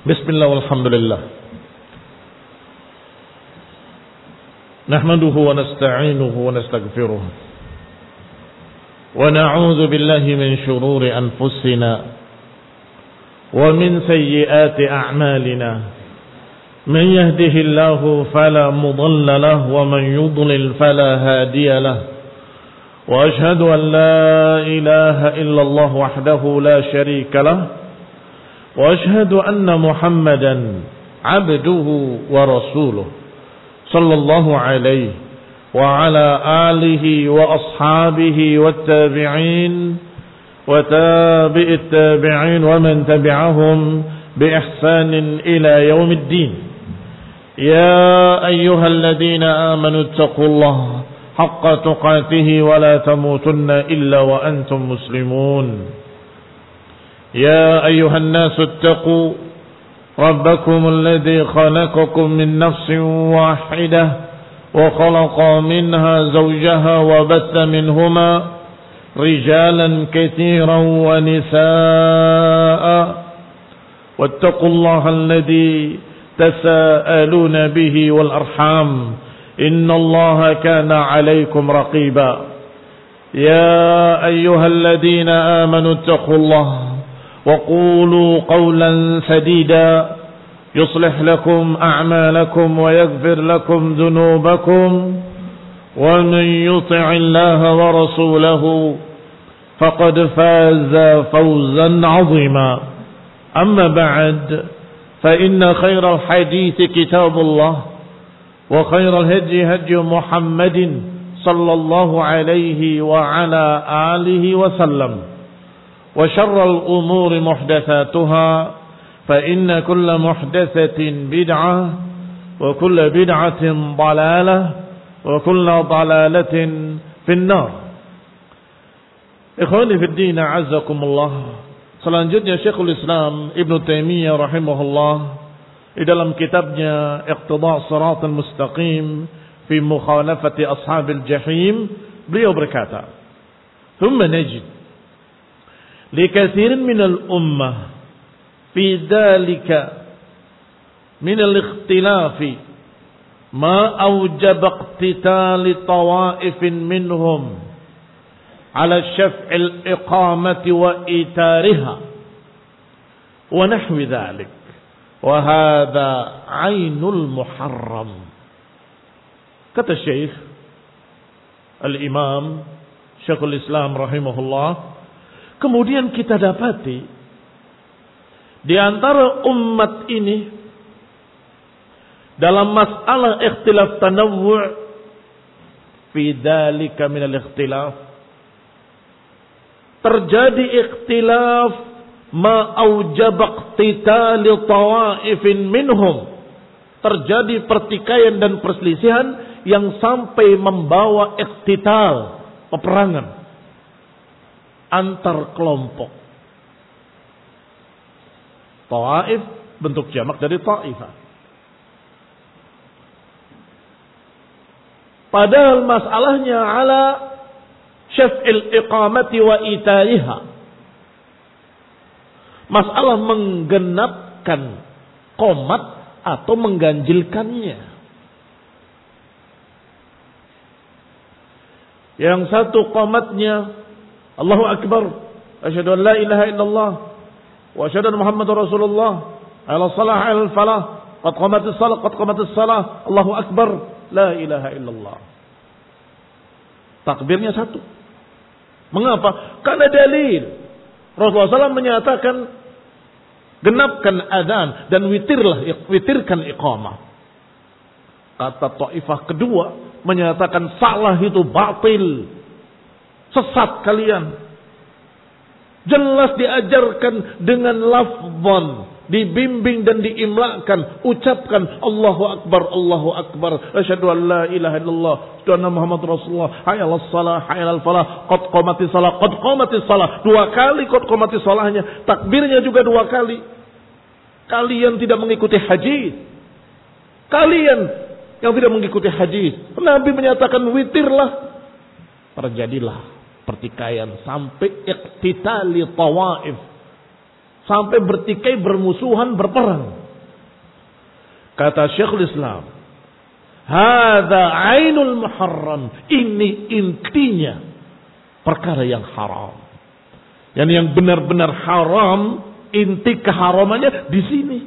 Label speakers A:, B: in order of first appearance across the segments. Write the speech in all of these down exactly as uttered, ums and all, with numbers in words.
A: Bismillah walhamdulillah. Nahmaduhu wa nasta'inuhu wa nastaghfiruh. Wa na'udzu billahi min shururi anfusina wa min sayyiati a'malina. Man yahdihillahu fala mudilla lahu wa man yudlil fala hadiya lahu. Wa ashhadu an la ilaha illallah wahdahu la sharika lahu. وأشهد أن محمدا عبده ورسوله صلى الله عليه وعلى آله وأصحابه والتابعين وتابع التابعين ومن تبعهم بإحسان إلى يوم الدين. يا أيها الذين آمنوا اتقوا الله حق تقاته ولا تموتن إلا وأنتم مسلمون. يا أيها الناس اتقوا ربكم الذي خلقكم من نفس واحدة وخلق منها زوجها وبث منهما رجالا كثيرا ونساء واتقوا الله الذي تساءلون به والأرحام إن الله كان عليكم رقيبا. يا أيها الذين آمنوا اتقوا الله وقولوا قولا سديدا يصلح لكم أعمالكم ويغفر لكم ذنوبكم ومن يطع الله ورسوله فقد فاز فوزا عظيما. أما بعد فإن خير الحديث كتاب الله وخير الهدي هدي محمد صلى الله عليه وعلى آله وسلم وشر الأمور محدثاتها فإن كل محدثة بدعة وكل بدعة ضلالة وكل ضلالة في النار. Ikhwani fi din, a'azzakumullah. Selanjutnya Syekhul Islam Ibn Taimiyah rahimahullah di dalam kitabnya Iqtida' Shiratal Mustaqim fi mukhalafati ashabil jahim, beliau berkata, "Thumma najid لكثير من الأمة في ذلك من الاختلاف ما أوجب اقتتال طوائف منهم على شفع الإقامة وإيتارها ونحو ذلك وهذا عين المحرم." Kata Syekh Al-Imam Syekhul Islam rahimahullah, kemudian kita dapati di antara umat ini dalam masalah ikhtilaf tanawwu' fi dzalika min al-ikhtilaf, terjadi ikhtilaf ma aujaba iqtital tawaifin minhum, terjadi pertikaian dan perselisihan yang sampai membawa iqtital, peperangan antar kelompok. Tawaif bentuk jamak dari taifah. Padahal masalahnya ala syaf'il iqamati wa itaiha. Masalah menggenapkan qomat atau mengganjilkannya. Yang satu qomatnya Allahu Akbar, asyhadu an la ilaha illallah wa asyhadu anna Muhammadar Rasulullah, ala salah al falah, qad qamatis salah, qad qamatis salah, Allahu Akbar, la ilaha illallah. Takbirnya satu. Mengapa? Karena dalil. Rasulullah shallallahu alaihi wasallam menyatakan genapkan adzan dan witirlah, witirkan iqamah. Kata taifah kedua menyatakan salah itu batil. Sesat kalian. Jelas diajarkan dengan lafzan, dibimbing dan diimlakan, ucapkan Allahu Akbar, Allahu Akbar, asyhadu an la ilaha illallah, asyhadu anna Muhammad Rasulullah, hayya 'alas shalah, hayya 'alal falah, qad qamatis shalah, qad qamatis shalah. Dua kali qad qamatis shalahnya, takbirnya juga dua kali. Kalian tidak mengikuti hadis. Kalian yang tidak mengikuti hadis. Nabi menyatakan witirlah. Terjadilah pertikaian sampai iqtitali tawaif, sampai bertikai, bermusuhan, berperang. Kata Syekhul Islam, hadza ainul muharram. Ini intinya perkara yang haram. Yani yang benar-benar haram, inti keharamannya di sini.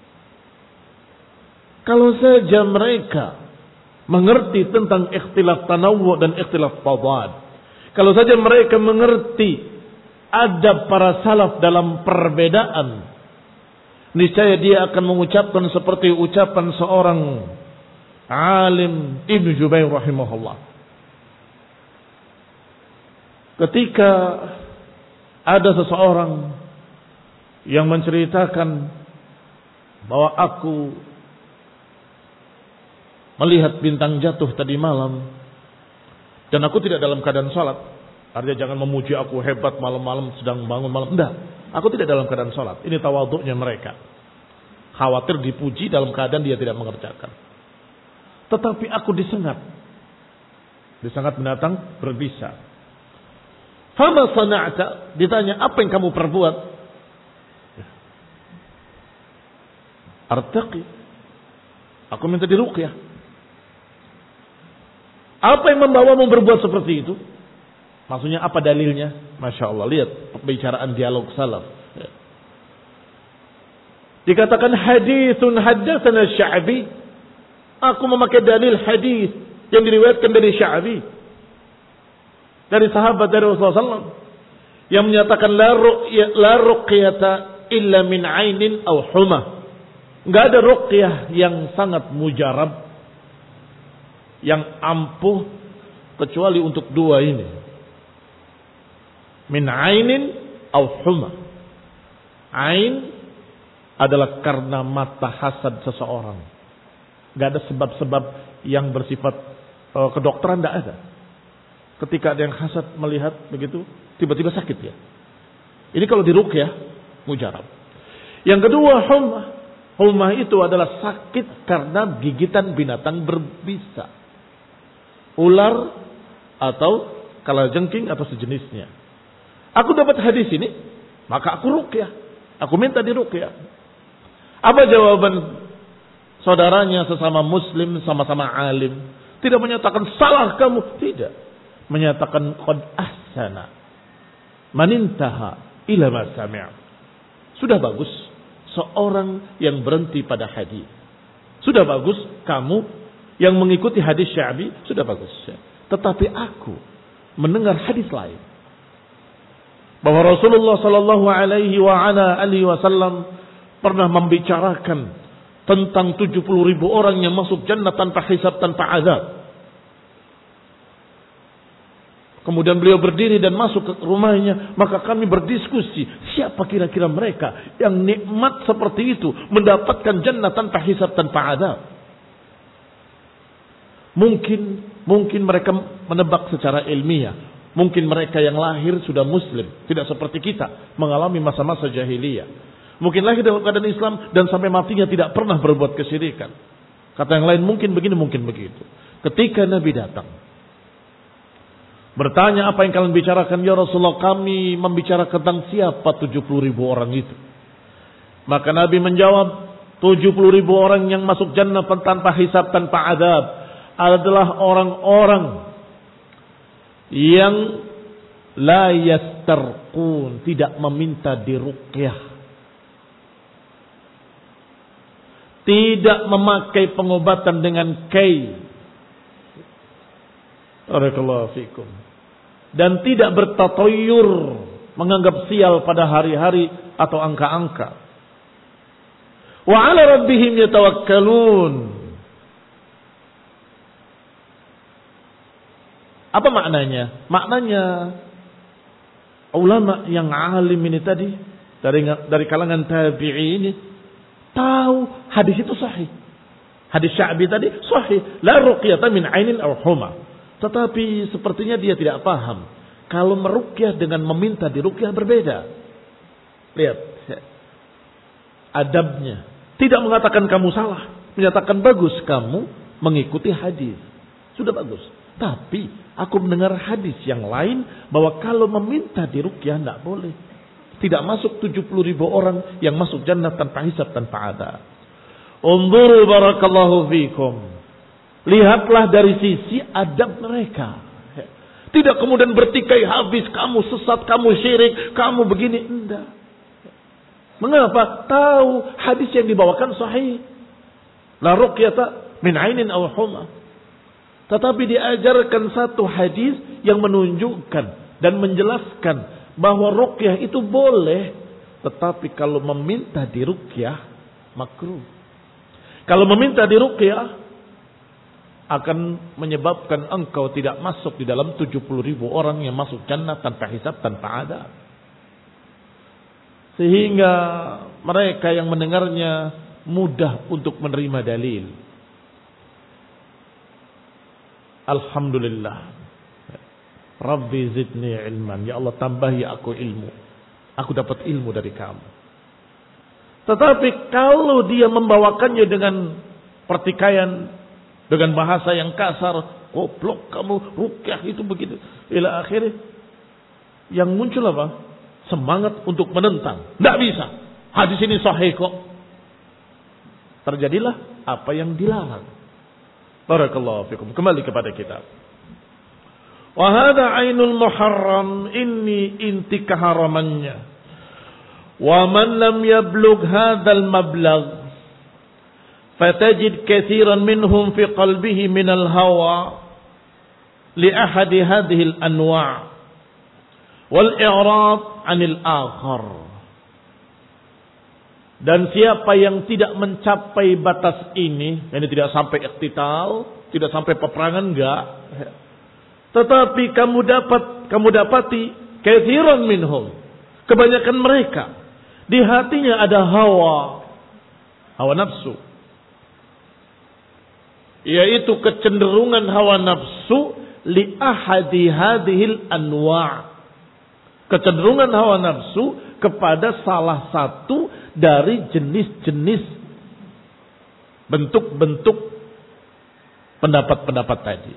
A: Kalau saja mereka mengerti tentang ikhtilaf tanawwu dan ikhtilaf tadad, kalau saja mereka mengerti adab para salaf dalam perbedaan, niscaya dia akan mengucapkan seperti ucapan seorang alim Ibnu Jubair rahimahullah. Ketika ada seseorang yang menceritakan bahwa aku melihat bintang jatuh tadi malam dan aku tidak dalam keadaan sholat. Artinya jangan memuji aku hebat malam-malam sedang bangun malam. Enggak, aku tidak dalam keadaan sholat. Ini tawaduknya mereka. Khawatir dipuji dalam keadaan dia tidak mengerjakan. Tetapi aku disengat. Disengat binatang berbisa. Fama sana'ta? Ditanya, apa yang kamu perbuat? Artaqi. Aku minta diruqyah. Apa yang membawamu berbuat seperti itu? Maksudnya apa dalilnya? Masya Allah, lihat pembicaraan dialog salaf. Dikatakan hadithun haddatsana Sya'bi. Aku memakai dalil hadis yang diriwayatkan dari Sya'bi, dari sahabat dari Rasulullah sallallahu alaihi wasallam, yang menyatakan la ruqya la ruqyata illa min ainin aw humah. Enggak ada ruqyah yang sangat mujarab, yang ampuh, kecuali untuk dua ini. Min ainin aw humah. Ain adalah karena mata hasad seseorang. Gak ada sebab-sebab yang bersifat uh, kedokteran, tidak ada. Ketika ada yang hasad melihat begitu, tiba-tiba sakit ya. Ini kalau diruqyah mujarab. Yang kedua humah. Humah itu adalah sakit karena gigitan binatang berbisa. Ular atau kalajengking atau sejenisnya. Aku dapat hadis ini, maka aku ruqyah. Aku minta diruqyah. Apa jawaban saudaranya sesama muslim, sama-sama alim? Tidak menyatakan salah kamu, tidak. Menyatakan qad ahsana man intaha ila ma sami'a. Sudah bagus seorang yang berhenti pada hadis. Sudah bagus kamu yang mengikuti hadis Sya'bi, sudah bagus. Tetapi aku mendengar hadis lain bahwa Rasulullah sallallahu alaihi wa ala alihi wasallam pernah membicarakan tentang tujuh puluh ribu orang yang masuk jannah tanpa hisab, tanpa azab. Kemudian beliau berdiri dan masuk ke rumahnya. Maka kami berdiskusi, siapa kira-kira mereka yang nikmat seperti itu, mendapatkan jannah tanpa hisab, tanpa azab. Mungkin mungkin mereka menebak secara ilmiah. Mungkin mereka yang lahir sudah muslim, tidak seperti kita, mengalami masa-masa jahiliyah. Mungkin lahir dalam keadaan Islam dan sampai matinya tidak pernah berbuat kesyirikan. Kata yang lain mungkin begini, mungkin begitu. Ketika Nabi datang, bertanya, apa yang kalian bicarakan? Ya Rasulullah, kami membicarakan tentang siapa tujuh puluh ribu orang itu. Maka Nabi menjawab, tujuh puluh ribu orang yang masuk jannah tanpa hisab, tanpa adab adalah orang-orang yang la yastarqun, tidak meminta diruqyah, tidak memakai pengobatan dengan kai, barakallahu fikum, dan tidak bertatoyur, menganggap sial pada hari-hari atau angka-angka. Wa 'ala rabbihim yatawakkalun. Apa maknanya? Maknanya ulama yang alim ini tadi dari dari kalangan tabi'i ini tahu hadis itu sahih. Hadis Sya'bi tadi sahih, la ruqyata min ainin aw huma. Tetapi sepertinya dia tidak paham kalau meruqyah dengan meminta diruqyah berbeda. Lihat adabnya. Tidak mengatakan kamu salah, menyatakan bagus kamu mengikuti hadis. Sudah bagus. Tapi aku mendengar hadis yang lain bahwa kalau meminta diruqyah tidak boleh. Tidak masuk tujuh puluh ribu orang yang masuk jannah tanpa hisab, tanpa adab. Unzuru barakallahu fikum. Lihatlah dari sisi adab mereka. Tidak kemudian bertikai habis, kamu sesat, kamu syirik, kamu begini. Enggak. Mengapa? Tahu hadis yang dibawakan sahih. La ruqyata min ainin aw huma. Tetapi diajarkan satu hadis yang menunjukkan dan menjelaskan bahwa ruqyah itu boleh, tetapi kalau meminta diruqyah makruh. Kalau meminta diruqyah akan menyebabkan engkau tidak masuk di dalam tujuh puluh ribu orang yang masuk jannah tanpa hisab, tanpa adab. Sehingga mereka yang mendengarnya mudah untuk menerima dalil. Alhamdulillah. Rabbi zidni ilman. Ya Allah, tambahi aku ilmu. Aku dapat ilmu dari kamu. Tetapi kalau dia membawakannya dengan pertikaian, dengan bahasa yang kasar, goblok kamu, rukyah itu begitu, ila akhirnya, yang muncul apa? Semangat untuk menentang. Tidak bisa. Hadis ini sahih kok. Terjadilah apa yang dilarang. Barakallahu fikum. Kembali kepada kitab. Wa hadha ainul muharram, ini inti keharamannya. Wa man lam yablugh hadzal mablagh fatajid katsiran minhum fi qalbihi min al-hawa li ahadi hadhihi al-anwa' wal i'rad 'anil akhar. Dan siapa yang tidak mencapai batas ini, ini tidak sampai iqtital, tidak sampai peperangan, enggak. Tetapi kamu dapat kamu dapati katsiran minhum, kebanyakan mereka di hatinya ada hawa, hawa nafsu. Yaitu kecenderungan hawa nafsu li ahadi hadhil anwa'. Kecenderungan hawa nafsu kepada salah satu dari jenis-jenis bentuk-bentuk pendapat-pendapat tadi.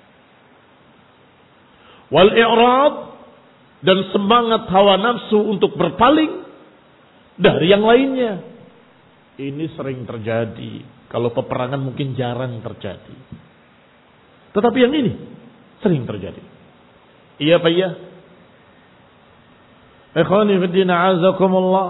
A: Wal i'rad, dan semangat hawa nafsu untuk berpaling dari yang lainnya. Ini sering terjadi. Kalau peperangan mungkin jarang terjadi. Tetapi yang ini sering terjadi. Iya Pak ya? Ikhwani fiddin a'azakumullah.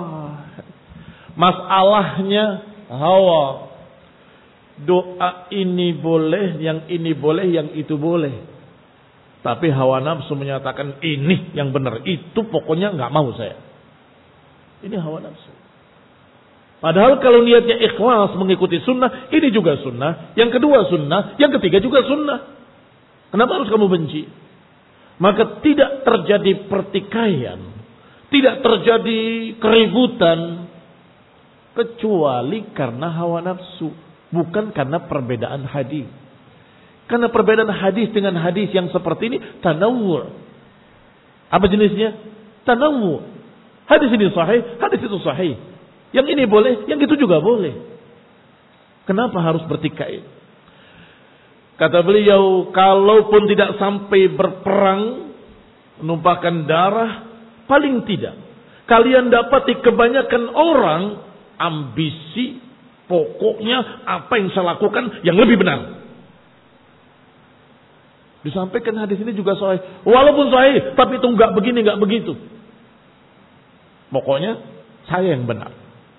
A: Masalahnya hawa. Doa ini boleh, yang ini boleh, yang itu boleh. Tapi hawa nafsu menyatakan ini yang benar, itu pokoknya nggak mau saya. Ini hawa nafsu. Padahal kalau niatnya ikhlas mengikuti sunnah, ini juga sunnah. Yang kedua sunnah, yang ketiga juga sunnah. Kenapa harus kamu benci? Maka tidak terjadi pertikaian, tidak terjadi keributan, kecuali karena hawa nafsu, bukan karena perbedaan hadis. Karena perbedaan hadis dengan hadis yang seperti ini tanawwu'. Apa jenisnya? Tanawwu'. Hadis ini sahih, hadis itu sahih. Yang ini boleh, yang itu juga boleh. Kenapa harus bertikai? Kata beliau, kalaupun tidak sampai berperang, menumpahkan darah, paling tidak kalian dapati kebanyakan orang ambisi, pokoknya apa yang saya lakukan yang lebih benar. Disampaikan hadis ini juga sahih. Walaupun sahih, tapi itu enggak begini, enggak begitu. Pokoknya saya yang benar.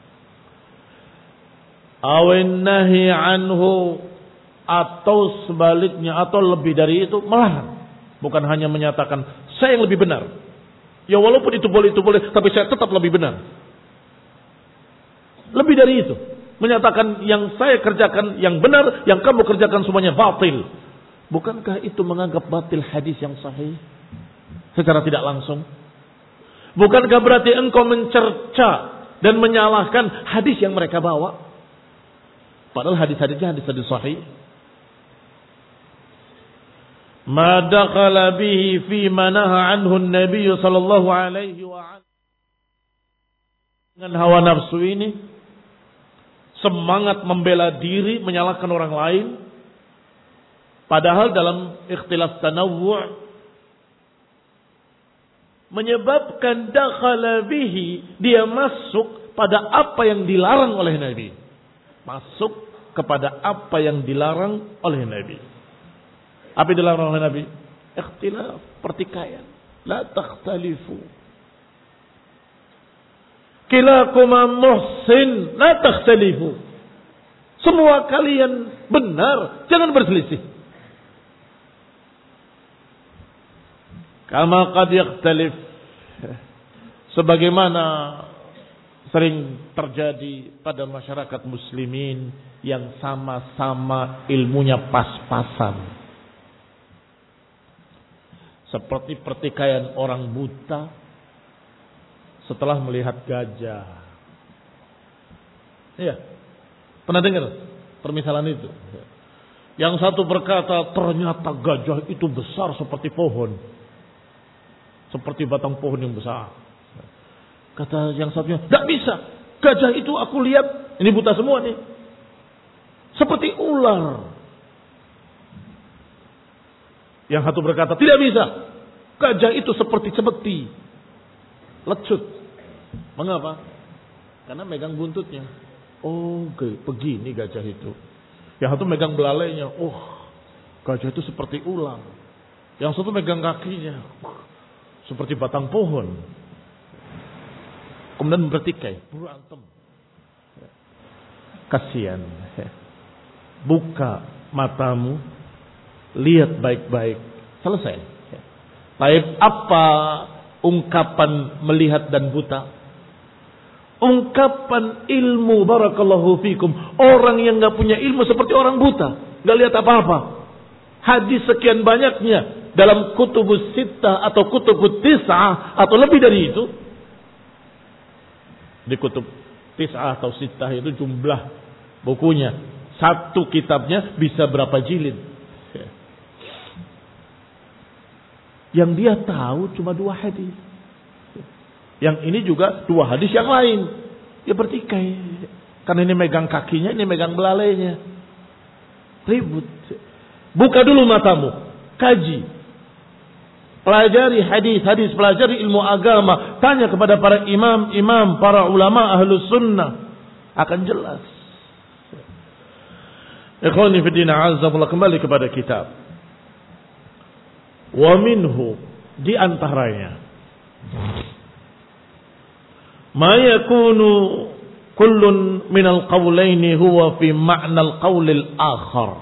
A: Awin nahi anhu, atau sebaliknya, atau lebih dari itu, melarang. Bukan hanya menyatakan saya yang lebih benar. Ya walaupun itu boleh, itu boleh, tapi saya tetap lebih benar. Lebih dari itu, menyatakan yang saya kerjakan yang benar, yang kamu kerjakan semuanya batil. Bukankah itu menganggap batil hadis yang sahih secara tidak langsung? Bukankah berarti engkau mencerca dan menyalahkan hadis yang mereka bawa? Padahal hadis-hadisnya hadis-hadis sahih. Ma dakhala bihi fi ma naha anhu an-nabiy sallallahu alaihi wa sallam. Dengan hawa nafsu ini, semangat membela diri, menyalahkan orang lain. Padahal dalam ikhtilaf tanawwu' menyebabkan dakhala bihi, dia masuk pada apa yang dilarang oleh Nabi. masuk kepada apa yang dilarang oleh Nabi. Apa yang dilarang oleh Nabi? Ikhtilaf, pertikaian. La takhtalifu. Kilakuma muhsin, la takhtalifu. Semua kalian benar, jangan berselisih. Kama qad yakhtalif, sebagaimana sering terjadi pada masyarakat muslimin yang sama-sama ilmunya pas-pasan. Seperti pertikaian orang buta setelah melihat gajah. Iya, pernah dengar permisalan itu? Yang satu berkata, ternyata gajah itu besar seperti pohon. Seperti batang pohon yang besar. Kata yang satunya, tidak bisa. Gajah itu aku lihat, ini buta semua nih, seperti ular. Yang satu berkata, tidak bisa. Gajah itu seperti cemeti, lecut. Mengapa? Karena megang buntutnya. Oh, begini gajah itu. Yang satu megang belalainya. Oh, gajah itu seperti ular. Yang satu megang kakinya. Seperti batang pohon. Kemudian bertikai, berantem. Kasihan. Buka matamu, lihat baik-baik. Selesai. Baik, apa ungkapan melihat dan buta? Ungkapan ilmu, barakallahu fikum. Orang yang gak punya ilmu seperti orang buta. Gak lihat apa-apa. Hadis sekian banyaknya dalam kutubus sittah atau kutubus tis'ah atau lebih dari itu. Di kutub tis'ah atau sittah itu jumlah bukunya. Satu kitabnya bisa berapa jilid. Yang dia tahu cuma dua hadis. Yang ini juga dua hadis yang lain. Dia bertikai. Karena ini megang kakinya, ini megang belalainya. Ribut. Buka dulu matamu. Kaji. Pelajari hadis-hadis, pelajari ilmu agama. Tanya kepada para imam-imam, para ulama ahlus sunnah. Akan jelas. Ikhwani fi din azzamallah, kembali kepada kitab. Wa minhu, di antaranya. Ma yakunu kullun minal qawlaini huwa fi ma'nal qawlil akhar.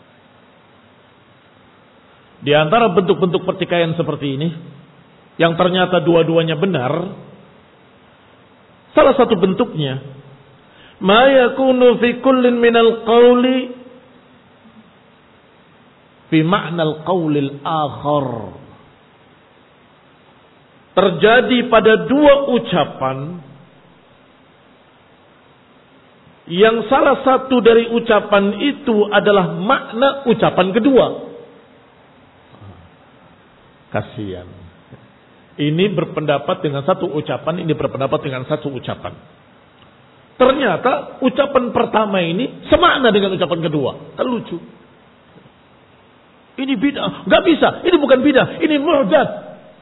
A: Di antara bentuk-bentuk pertikaian seperti ini, yang ternyata dua-duanya benar, salah satu bentuknya, ma yakunu fi kullin minal qawli fi ma'nal qawlil akhar. Terjadi pada dua ucapan, yang salah satu dari ucapan itu adalah makna ucapan kedua. Kasihan. Ini berpendapat dengan satu ucapan, ini berpendapat dengan satu ucapan. Ternyata ucapan pertama ini semakna dengan ucapan kedua. Kan lucu. Ini bid'ah. Gak bisa. Ini bukan bid'ah. Ini muhdath.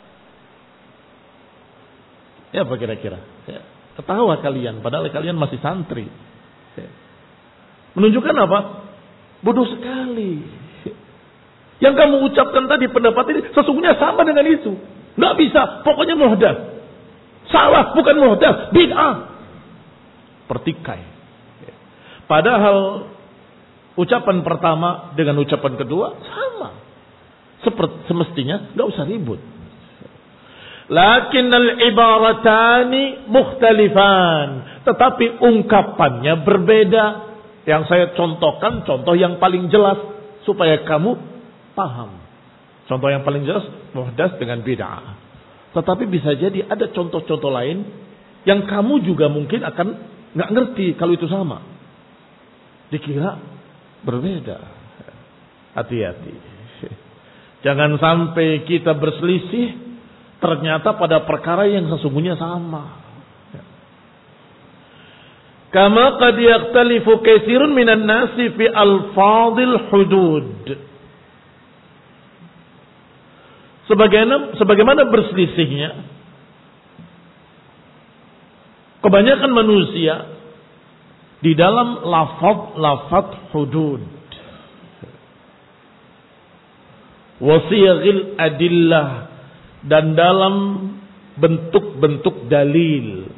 A: Ya apa kira-kira? Ya, ketawa kalian. Padahal kalian masih santri. Ya. Menunjukkan apa? Bodoh sekali. Yang kamu ucapkan tadi pendapat ini sesungguhnya sama dengan itu. Nggak bisa, pokoknya muhdath. Salah, bukan muhdath, bid'ah. Pertikai. Padahal ucapan pertama dengan ucapan kedua sama. Seperti semestinya nggak usah ribut. Lakinnal ibaratani mukhtalifan. Tetapi ungkapannya berbeda. Yang saya contohkan contoh yang paling jelas supaya kamu paham. Contoh yang paling jelas muhdath dengan bid'ah. Tetapi bisa jadi ada contoh-contoh lain yang kamu juga mungkin akan nggak ngerti kalau itu sama. Dikira berbeda. Hati-hati. Jangan sampai kita berselisih ternyata pada perkara yang sesungguhnya sama. Kama qad yakhtalifu katsirun minan nasi fi alfadhil hudud. Sebagaimana, sebagaimana berselisihnya kebanyakan manusia di dalam lafaz-lafaz hudud. Wasiyaghil adillah, dan dalam bentuk-bentuk dalil.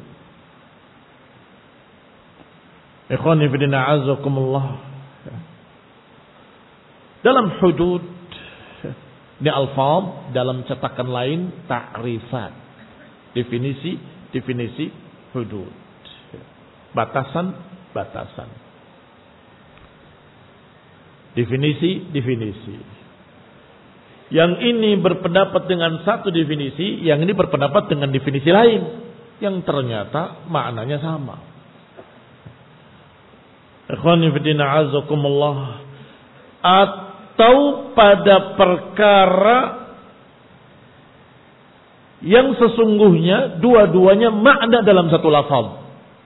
A: Ikhwani fi din a'azzakumullah. Dalam hudud, ini alfaz, dalam cetakan lain ta'rifat. Definisi, definisi hudud. Batasan, batasan. Definisi, definisi. Yang ini berpendapat dengan satu definisi, yang ini berpendapat dengan definisi lain, yang ternyata maknanya sama. Ikhwani fi din a'azzakumullah. Atau pada perkara yang sesungguhnya dua-duanya makna dalam satu lafaz.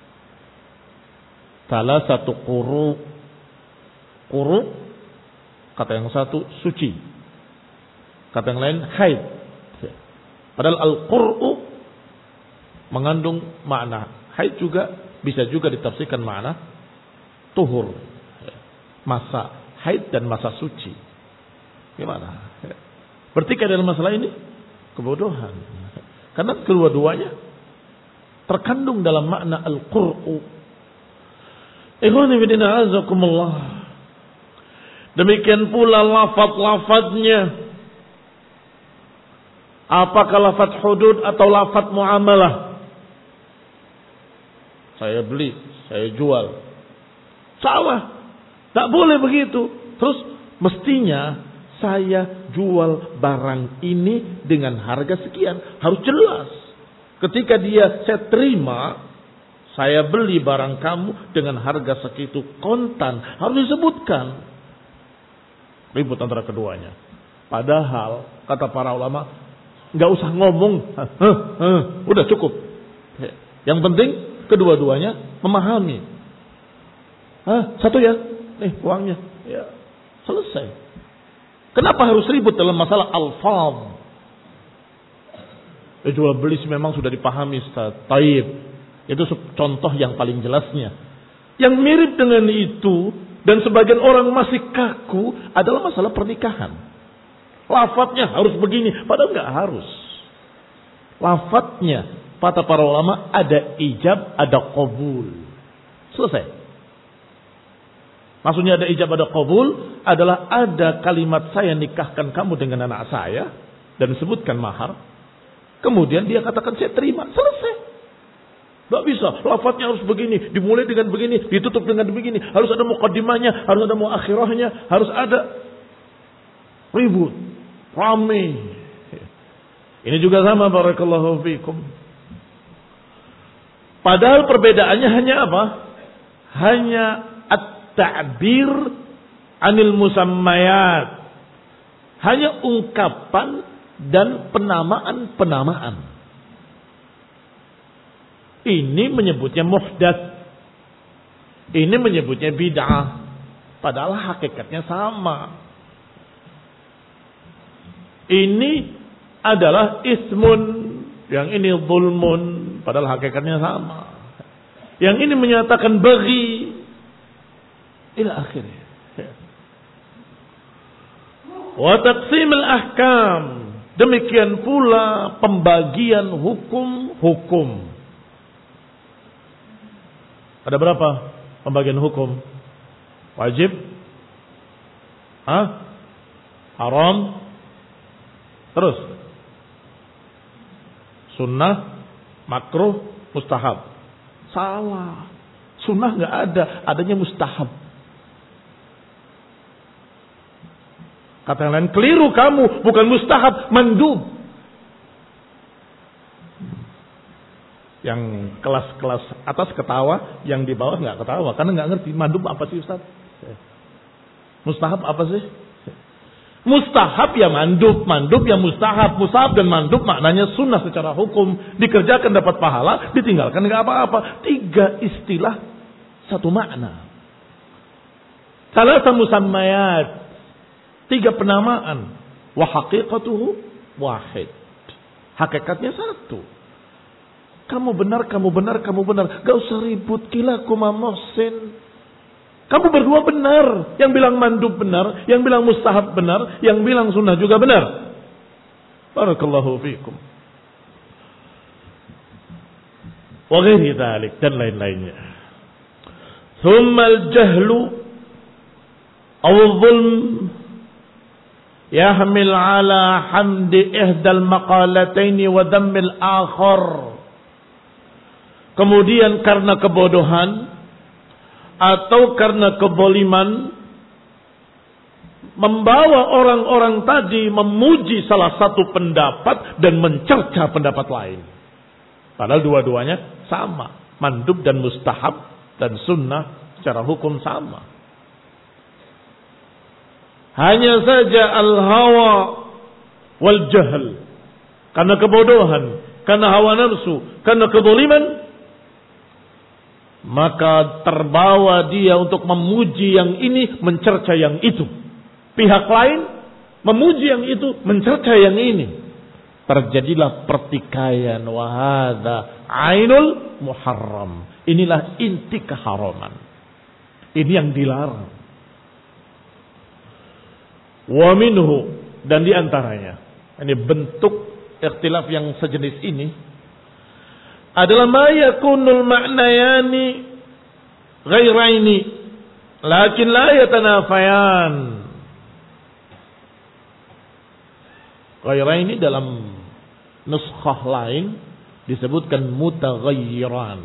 A: Salah satu quru, quru, kata yang satu suci, kata yang lain haid. Padahal al-qur'u mengandung makna haid, juga bisa juga ditafsirkan makna tuhur, masa haid dan masa suci. Gimana? Bertikai dalam masalah ini kebodohan. Karena kedua-duanya terkandung dalam makna al-qur'u. Ikhwani fillah a'azzakumullah. Demikian pula lafaz-lafaznya. Apakah lafaz hudud atau lafaz muamalah? Saya beli, saya jual. Salah. Tak boleh begitu. Terus mestinya saya jual barang ini dengan harga sekian. Harus jelas. Ketika dia saya terima, saya beli barang kamu dengan harga segitu kontan. Harus disebutkan. Ribut antara keduanya. Padahal kata para ulama, nggak usah ngomong, huh, huh, udah cukup. Yang penting kedua-duanya memahami. Hah, satu ya, nih uangnya, ya selesai. Kenapa harus ribut dalam masalah alfaz? Ya, jual beli memang sudah dipahami, Ustaz. Taib, itu contoh yang paling jelasnya. Yang mirip dengan itu dan sebagian orang masih kaku adalah masalah pernikahan. Lafadznya harus begini, padahal nggak harus. Lafadznya, kata para ulama, ada ijab, ada qabul. Selesai. Maksudnya ada ijab, ada qabul adalah ada kalimat saya nikahkan kamu dengan anak saya dan sebutkan mahar. Kemudian dia katakan saya terima, selesai. Nggak bisa, lafadznya harus begini, dimulai dengan begini, ditutup dengan begini, harus ada muqaddimahnya, harus ada muakhirahnya, harus ada ribut. Rame. Ini juga sama, barakallahu fikum. Padahal perbedaannya hanya apa? Hanya at-ta'bir anil musammayat. Hanya ungkapan dan penamaan-penamaan. Ini menyebutnya muhdats. Ini menyebutnya bid'ah. Padahal hakikatnya sama. Ini adalah ismun, yang ini zulmun, padahal hakikatnya sama. Yang ini menyatakan baghi, ila akhirnya. Wa taqsim al-ahkam, demikian pula pembagian hukum-hukum. Ada berapa pembagian hukum? Wajib, Hah? haram, terus sunnah, makruh, mustahab. Salah. Sunnah nggak ada, adanya mustahab. Kata yang lain, keliru kamu, bukan mustahab, mandub. Yang kelas-kelas atas ketawa, yang di bawah nggak ketawa, karena nggak ngerti mandub apa sih, Ustaz? Mustahab apa sih? Mustahab ya mandub, mandub ya mustahab, mustahab dan mandub maknanya sunnah secara hukum, dikerjakan dapat pahala, ditinggalkan nggak apa-apa. Tiga istilah satu makna. Salasa musammayat, tiga penamaan. Wa haqiqatuhu wahid, hakikatnya satu. Kamu benar, kamu benar, kamu benar. Gak usah ribut. Kilakuma muhsin. Kamu berdua benar. Yang bilang mandub benar. Yang bilang mustahab benar. Yang bilang sunnah juga benar. Barakallahu fiikum. Wa ghairi dzalik, dan lain-lainnya. Thumma al-jahlu aw adh-dhulm yahmil ala hamdi ihdal maqalataini wa dhammil akhar. Kemudian karena kebodohan atau karena keboliman membawa orang-orang tadi memuji salah satu pendapat dan mencerca pendapat lain. Padahal dua-duanya sama, mandub dan mustahab dan sunnah secara hukum sama. Hanya saja al-hawa wal jahl, karena kebodohan, karena hawa nafsu, karena kezaliman, maka terbawa dia untuk memuji yang ini, mencerca yang itu. Pihak lain memuji yang itu, mencerca yang ini. Terjadilah pertikaian. Wahada ainul muharram. Inilah inti keharaman. Ini yang dilarang. Wa minhu, dan diantaranya, ini bentuk ikhtilaf yang sejenis ini adalah ma yakunul ma'nayani ghairaini lakin la yatanafayan. Ghairaini dalam nuskhah lain disebutkan mutaghayyiran.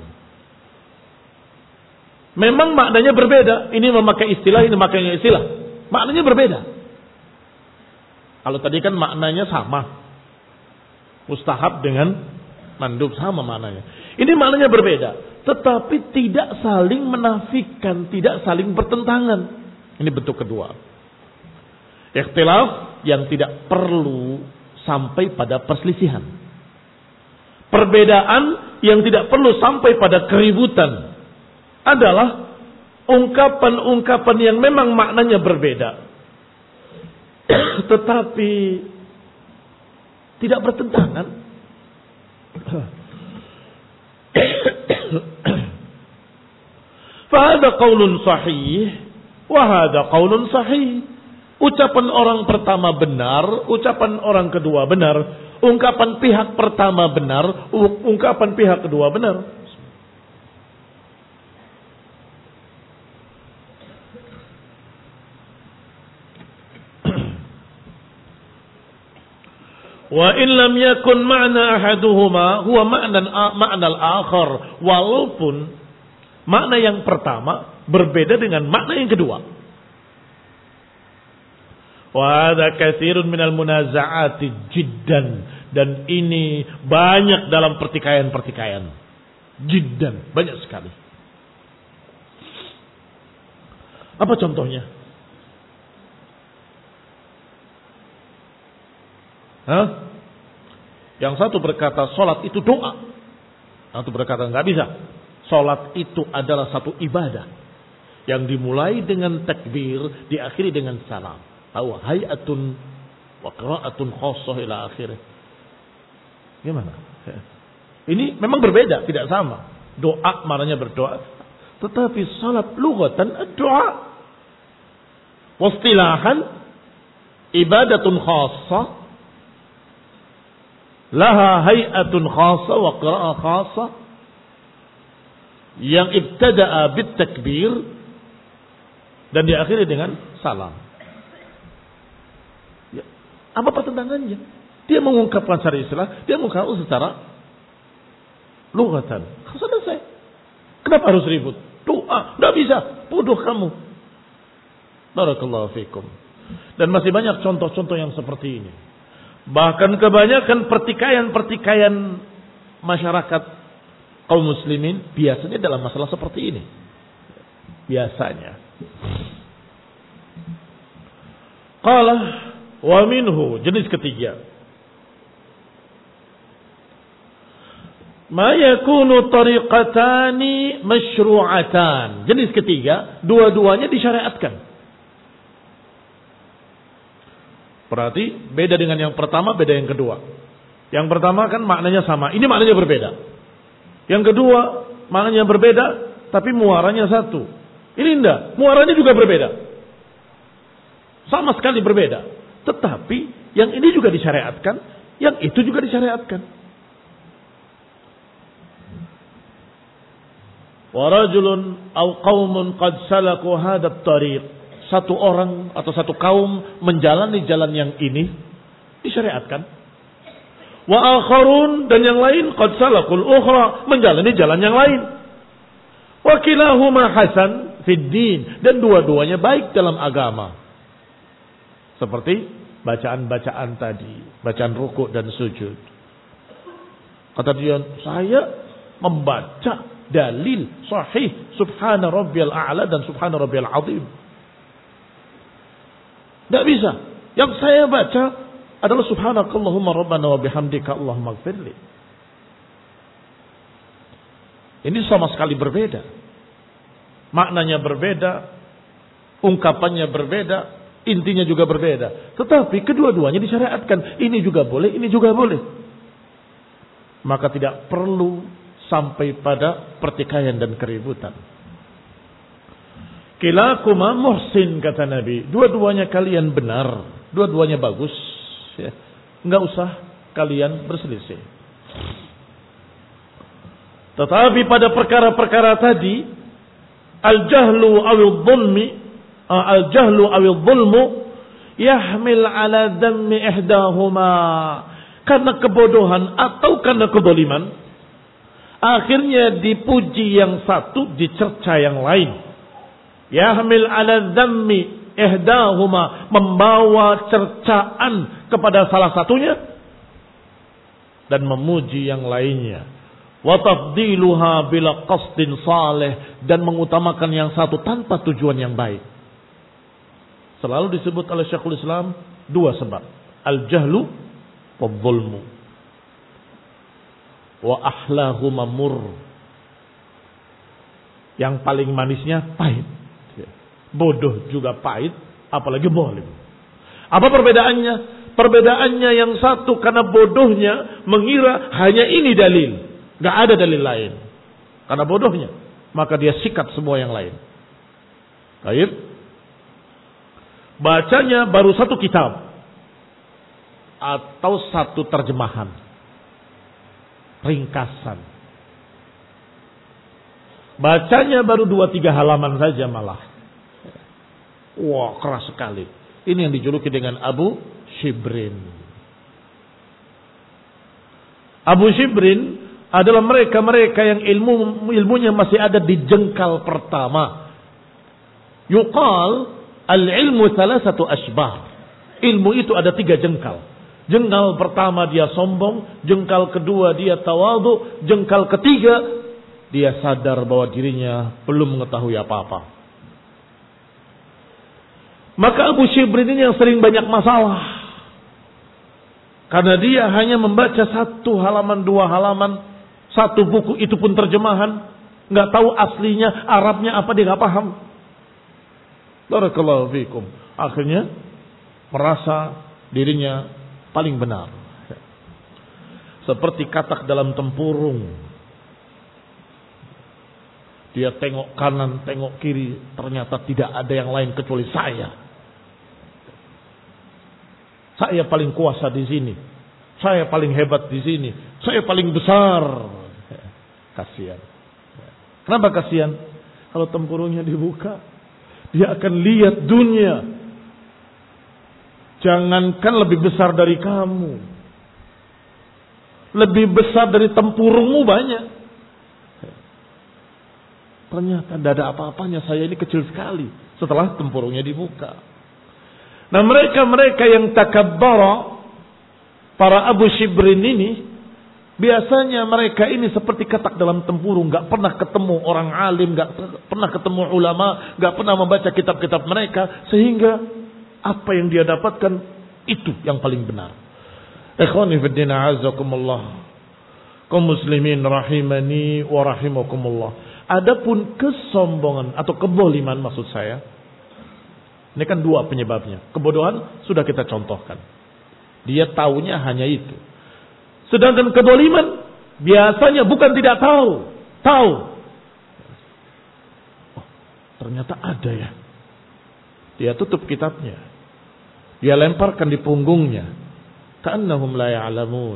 A: Memang maknanya berbeda. Ini memakai istilah, ini memakai istilah. Maknanya berbeda. Kalau tadi kan maknanya sama. Mustahab dengan mandub sama maknanya. Ini maknanya berbeda. Tetapi tidak saling menafikan. Tidak saling bertentangan. Ini bentuk kedua. Ikhtilaf yang tidak perlu sampai pada perselisihan. Perbedaan yang tidak perlu sampai pada keributan adalah ungkapan-ungkapan yang memang maknanya berbeda. Tetapi tidak bertentangan. Fahada qaulun sahih wa hada qaulun sahih. Ucapan orang pertama benar, ucapan orang kedua benar, ungkapan pihak pertama benar, ungkapan pihak kedua benar. Wa in lam yakun ma'na ahaduhuma huwa ma'na ma'na al-akhar, walaupun makna yang pertama berbeda dengan makna yang kedua. Wa hadza katsirun minal munaza'ati jiddan, dan ini banyak dalam pertikaian-pertikaian. Jiddan, banyak sekali. Apa contohnya? Hah? Yang satu berkata salat itu doa. Yang satu berkata enggak bisa. Salat itu adalah satu ibadah yang dimulai dengan takbir, diakhiri dengan salam. Tahu hayatun wa qira'atun khassah ila akhirih. Gimana? Ini memang berbeda, tidak sama. Doa maknanya berdoa, tetapi salat lughatan doa. Wastilahan ibadatun khassah laha hayatun khassah wa qira'ah khassah yang ibtada'a bit takbir dan diakhiri dengan salam. Apa pertentangannya? Dia mengungkapkan secara istilah, dia mengungkapkan secara lughatan. Selesai. Kenapa harus ribut? Doa, enggak bisa. Bodoh kamu. Barakallahu fikum. Dan masih banyak contoh-contoh yang seperti ini. Bahkan kebanyakan pertikaian-pertikaian masyarakat kaum muslimin biasanya dalam masalah seperti ini. Biasanya. Qala wa minhu, jenis ketiga, ma yakunu tariqatani masyru'atan. Jenis ketiga, dua-duanya disyariatkan. Berarti beda dengan yang pertama, beda yang kedua. Yang pertama kan maknanya sama, ini maknanya berbeda. Yang kedua, maknanya berbeda, tapi muaranya satu. Ini enggak, muaranya juga berbeda. Sama sekali berbeda. Tetapi yang ini juga disyariatkan, yang itu juga disyariatkan. Wa rajulun aw qaumun qad salaku hadha at-tariq. Satu orang atau satu kaum menjalani jalan yang ini disyariatkan. Wa akharun, dan yang lain qad salakul ukhra, menjalani jalan yang lain. Wa kilahuma hasan fid din, dan dua-duanya baik dalam agama. Seperti bacaan-bacaan tadi, bacaan rukuk dan sujud. Kata dia, saya membaca dalil sahih subhana rabbiyal a'la dan subhana rabbiyal azim. Tidak bisa. Yang saya baca adalah subhanakallahumma rabbana wa bihamdika allahumma ighfirli. Ini sama sekali berbeda. Maknanya berbeda, ungkapannya berbeda, intinya juga berbeda. Tetapi kedua-duanya disyariatkan. Ini juga boleh, ini juga boleh. Maka tidak perlu sampai pada pertikaian dan keributan. Kilakuma muhsin, kata Nabi. Dua-duanya kalian benar. Dua-duanya bagus. Ya. Enggak usah kalian berselisih. Tetapi pada perkara-perkara tadi, al-jahlu awil-dhulmi, al-jahlu awil-dhulmu, yahmil ala dhammi ihdahuma. Karena kebodohan atau karena kedoliman, akhirnya dipuji yang satu, dicerca yang lain. Yahmil ala dhammi ihdahuma, membawa cercaan kepada salah satunya dan memuji yang lainnya. Wa tafdiluha bila qasdin salih, dan mengutamakan yang satu tanpa tujuan yang baik. Selalu disebut oleh Syekhul Islam dua sebab. Al-jahlu wal-zulmu. Wa ahlahuma murr. Yang paling manisnya pahit. Bodoh juga pahit, apalagi zalim. Apa perbedaannya? Perbedaannya yang satu karena bodohnya mengira hanya ini dalil, gak ada dalil lain. Karena bodohnya, maka dia sikat semua yang lain. Baik. Bacanya baru satu kitab atau satu terjemahan, ringkasan. Bacanya baru dua tiga halaman saja malah. Wah, keras sekali. Ini yang dijuluki dengan Abu Shibrin. Abu Shibrin adalah mereka-mereka yang ilmu ilmunya masih ada di jengkal pertama. Yuqal al-ilmu thalathatu ashbar. Ilmu itu ada tiga jengkal. Jengkal pertama dia sombong, jengkal kedua dia tawadhu, jengkal ketiga dia sadar bahwa dirinya belum mengetahui apa-apa. Maka Abu Shibrin ini yang sering banyak masalah. Karena dia hanya membaca satu halaman, dua halaman, satu buku, itu pun terjemahan. Nggak tahu aslinya, Arabnya apa, dia nggak paham. Barakallahu fikum. Akhirnya merasa dirinya paling benar. Seperti katak dalam tempurung. Dia tengok kanan, tengok kiri, ternyata tidak ada yang lain kecuali saya. Saya paling kuasa di sini. Saya paling hebat di sini. Saya paling besar. Kasihan. Kenapa kasihan? Kalau tempurungnya dibuka, dia akan lihat dunia. Jangankan lebih besar dari kamu, lebih besar dari tempurungmu banyak. Ternyata tidak ada apa-apanya, saya ini kecil sekali setelah tempurungnya dibuka. Nah, mereka-mereka yang takabbara, para Abu Shibrin ini, biasanya mereka ini seperti katak dalam tempurung, gak pernah ketemu orang alim, gak pernah ketemu ulama, gak pernah membaca kitab-kitab mereka, sehingga apa yang dia dapatkan itu yang paling benar. Ikhwani fi din, a'azzakumullah, kaum muslimin rahimani wa rahimakumullah. Adapun kesombongan atau keboliman, maksud saya, ini kan dua penyebabnya. Kebodohan sudah kita contohkan. Dia taunya hanya itu. Sedangkan kedoliman, Biasanya bukan tidak tahu. Tahu. Oh, ternyata ada ya. Dia tutup kitabnya. Dia lemparkan di punggungnya. Ka'annahum la ya'lamun.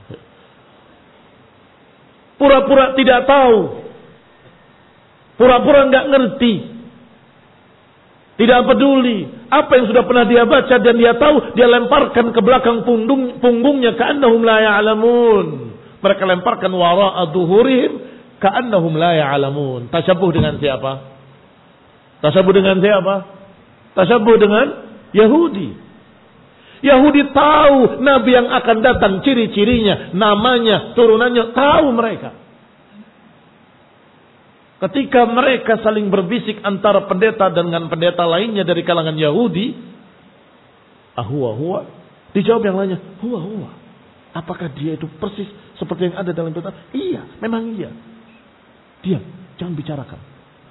A: Pura-pura tidak tahu. Pura-pura enggak ngerti. Tidak peduli. Apa yang sudah pernah dia baca dan dia tahu, dia lemparkan ke belakang punggung, punggungnya. Ka'annahum la ya'lamun. Mereka lemparkan wara'a dhuhurihim. Ka'annahum la ya'lamun. Tasyabuh dengan siapa? Tasyabuh dengan siapa? Tasyabuh dengan Yahudi. Yahudi tahu Nabi yang akan datang, ciri-cirinya, namanya, turunannya, tahu mereka. Ketika mereka saling berbisik antara pendeta dengan pendeta lainnya dari kalangan Yahudi, ahuwa huwa, dijawab yang lainnya, huwa huwa. Apakah dia itu persis seperti yang ada dalam kitab? Iya, memang iya. Diam, jangan bicarakan.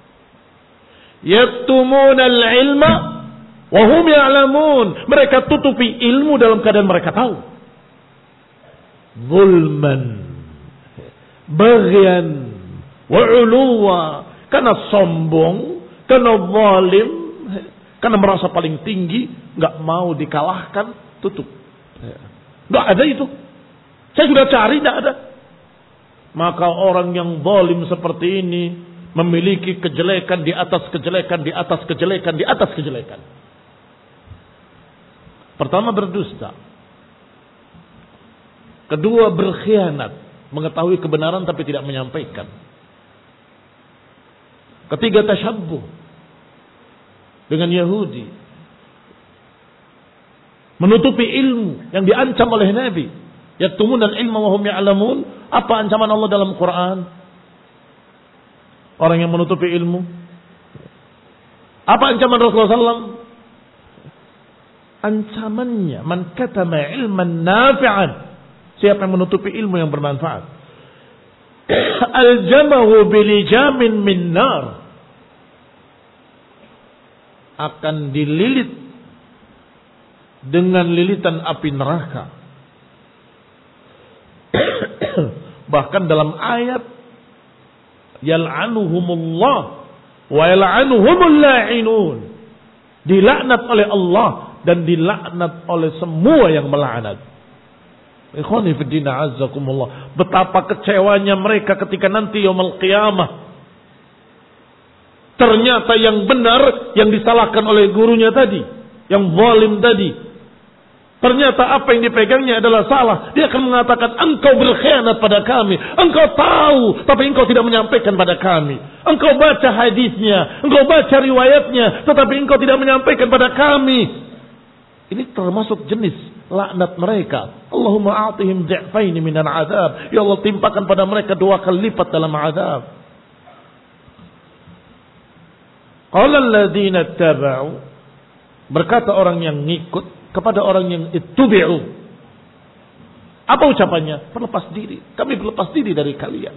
A: Yaktumuna al-ilma wa hum ya'lamun. Mereka tutupi ilmu dalam keadaan mereka tahu. Zulman, baghyan, wa uluwa, karena sombong, karena zalim, karena merasa paling tinggi, enggak mau dikalahkan, tutup. Enggak ada itu. Saya sudah cari, enggak ada. Maka orang yang zalim seperti ini memiliki kejelekan di atas kejelekan, di atas kejelekan, di atas kejelekan. Pertama, berdusta. Kedua, berkhianat, mengetahui kebenaran tapi tidak menyampaikan. Ketiga, tasyabbuh dengan Yahudi, menutupi ilmu yang diancam oleh Nabi. Yaktumunal ilma wa hum ya'lamun. Apa ancaman Allah dalam Quran? Orang yang menutupi ilmu. Apa ancaman Rasulullah sallallahu alaihi wasallam? Ancamannya, man katama ilman nafi'an, siapa yang menutupi ilmu yang bermanfaat, aljamahu bilijamin min nar, akan dililit dengan lilitan api neraka. Bahkan dalam ayat, yal'anuhumullah wa yal'anuhumul la'inun, dilaknat oleh Allah dan dilaknat oleh semua yang melaknat. Ikhwani fi din, azzakumullah. Betapa kecewanya mereka ketika nanti yaumul qiyamah, ternyata yang benar yang disalahkan oleh gurunya tadi, yang zalim tadi. Ternyata apa yang dipegangnya adalah salah. Dia akan mengatakan, engkau berkhianat pada kami. Engkau tahu, tapi engkau tidak menyampaikan pada kami. Engkau baca hadisnya, engkau baca riwayatnya, tetapi engkau tidak menyampaikan pada kami. Ini termasuk jenis laknat mereka. Allahumma a'tihim dhi'faini minan azab. Ya Allah, timpakan pada mereka dua kali lipat dalam azab. Qala alladziina ittaba'u, berkata orang yang ngikut kepada orang yang ittubi'u. Apa ucapannya? Berlepas diri. Kami berlepas diri dari kalian.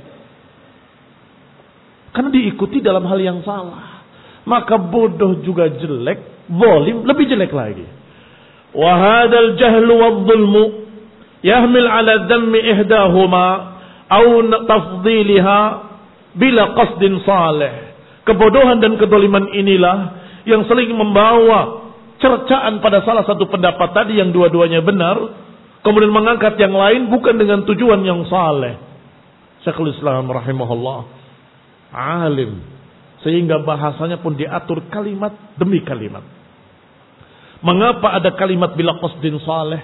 A: Karena diikuti dalam hal yang salah. Maka bodoh juga jelek, zalim lebih jelek lagi. Wa hadzal jahlu wadh-dhulmu yahmil 'ala dhammi ihdahuma aw tafdhilha bila qasdin salih. Kebodohan dan kedoliman inilah yang sering membawa cercaan pada salah satu pendapat tadi yang dua-duanya benar, kemudian mengangkat yang lain bukan dengan tujuan yang saleh. Syekhul Islam rahimahullah alim, sehingga bahasanya pun diatur kalimat demi kalimat. Mengapa ada kalimat bila qasdin saleh?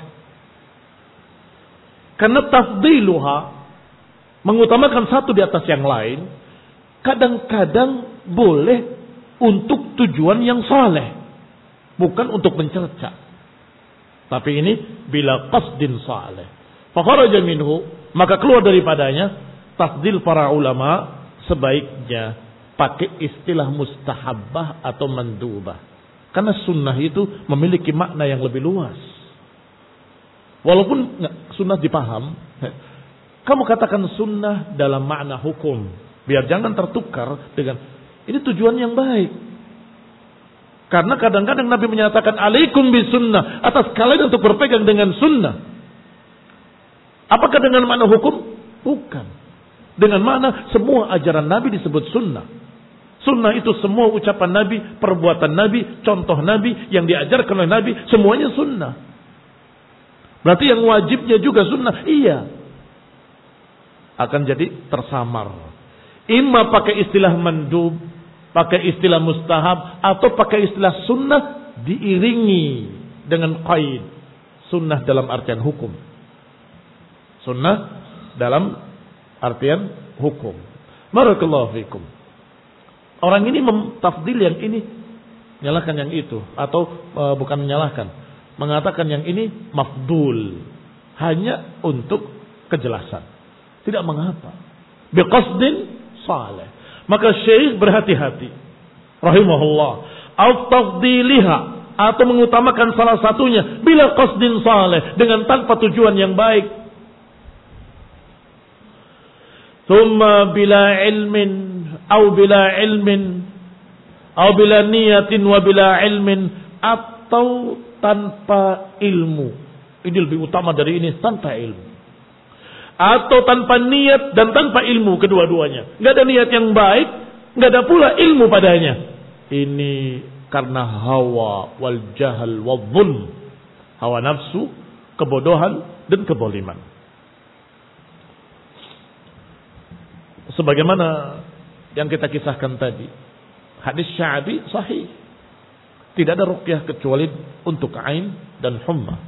A: Karena tafdiluha, mengutamakan satu di atas yang lain, kadang-kadang boleh untuk tujuan yang saleh, bukan untuk mencerca. Tapi ini bila qasdin saleh. Fakharaja minhu, maka keluar daripadanya tafdil para ulama sebaiknya pakai istilah mustahabbah atau mandubah. Karena sunnah itu memiliki makna yang lebih luas. Walaupun sunnah dipaham, kamu katakan sunnah dalam makna hukum, biar jangan tertukar dengan ini tujuan yang baik. Karena kadang-kadang Nabi menyatakan alaikum bis sunnah, atas kalian untuk berpegang dengan sunnah. Apakah dengan makna hukum? Bukan. Dengan mana semua ajaran Nabi disebut sunnah. Sunnah itu semua ucapan Nabi, perbuatan Nabi, contoh Nabi, yang diajarkan oleh Nabi, semuanya sunnah. Berarti yang wajibnya juga sunnah. Iya. Akan jadi tersamar. Imma pakai istilah mandub, pakai istilah mustahab, atau pakai istilah sunnah diiringi dengan qaid. Sunnah dalam artian hukum. Sunnah dalam artian hukum. Barakallahu fikum. Orang ini mentafdil yang ini, menyalahkan yang itu, atau e, bukan menyalahkan, mengatakan yang ini mafdul, hanya untuk kejelasan. Tidak mengapa. Biqasdin salih. Maka Syekh berhati-hati rahimahullah, au tafdiliha, atau mengutamakan salah satunya bila qasdin salih, dengan tanpa tujuan yang baik. Thumma bila ilmin au bila ilmin au bila niyatin wa bila ilmin, atau tanpa ilmu. Ini lebih utama dari ini, tanpa ilmu. Atau tanpa niat dan tanpa ilmu, kedua-duanya. Enggak ada niat yang baik, enggak ada pula ilmu padanya. Ini karena hawa wal jahal wal dhulm. Hawa nafsu, kebodohan dan keboliman. Sebagaimana yang kita kisahkan tadi, hadis Sya'bi sahih. Tidak ada ruqyah kecuali untuk ain dan humma.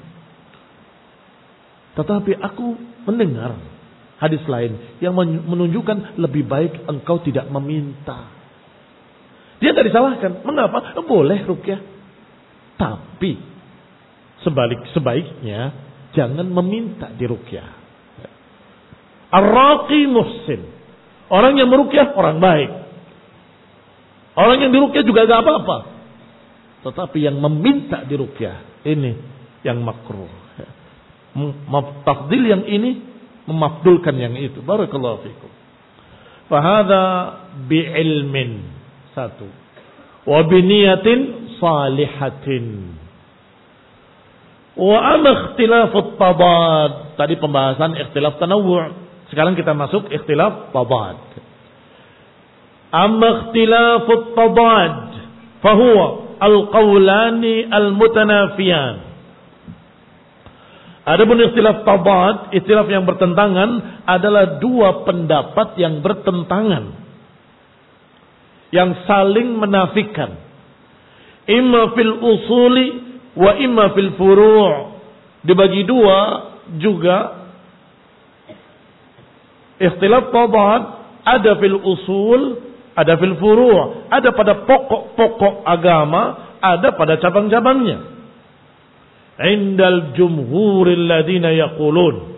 A: Tetapi aku mendengar hadis lain yang menunjukkan lebih baik engkau tidak meminta. Dia tidak disalahkan. Mengapa? Boleh ruqyah. Tapi sebalik sebaiknya jangan meminta di ruqyah. Ar-raqi muhsin. Orang yang meruqyah orang baik. Orang yang diruqyah juga gak apa-apa. Tetapi yang meminta diruqyah, ini yang makruh. Tafdil yang ini memafdulkan yang itu. Barakallahu fikum. Fahadha bi'ilmin. Satu. Wa biniyatin salihatin. Wa amma ikhtilafut tabad. Tadi pembahasan ikhtilaf tanawwu'. Sekarang kita masuk ikhtilaf tabad. Amma ikhtilafut tabad fahuwa al-qawlani al-mutanafiyan. Adapun ikhtilaf tabad, ikhtilaf yang bertentangan, adalah dua pendapat yang bertentangan, yang saling menafikan. Imma fil usuli wa imma fil furu'. Dibagi dua juga. Ikhtilaf tabad ada fil usul, ada fil furu', ada pada pokok-pokok agama, ada pada cabang-cabangnya. Indal jumhuril ladina yaqulun,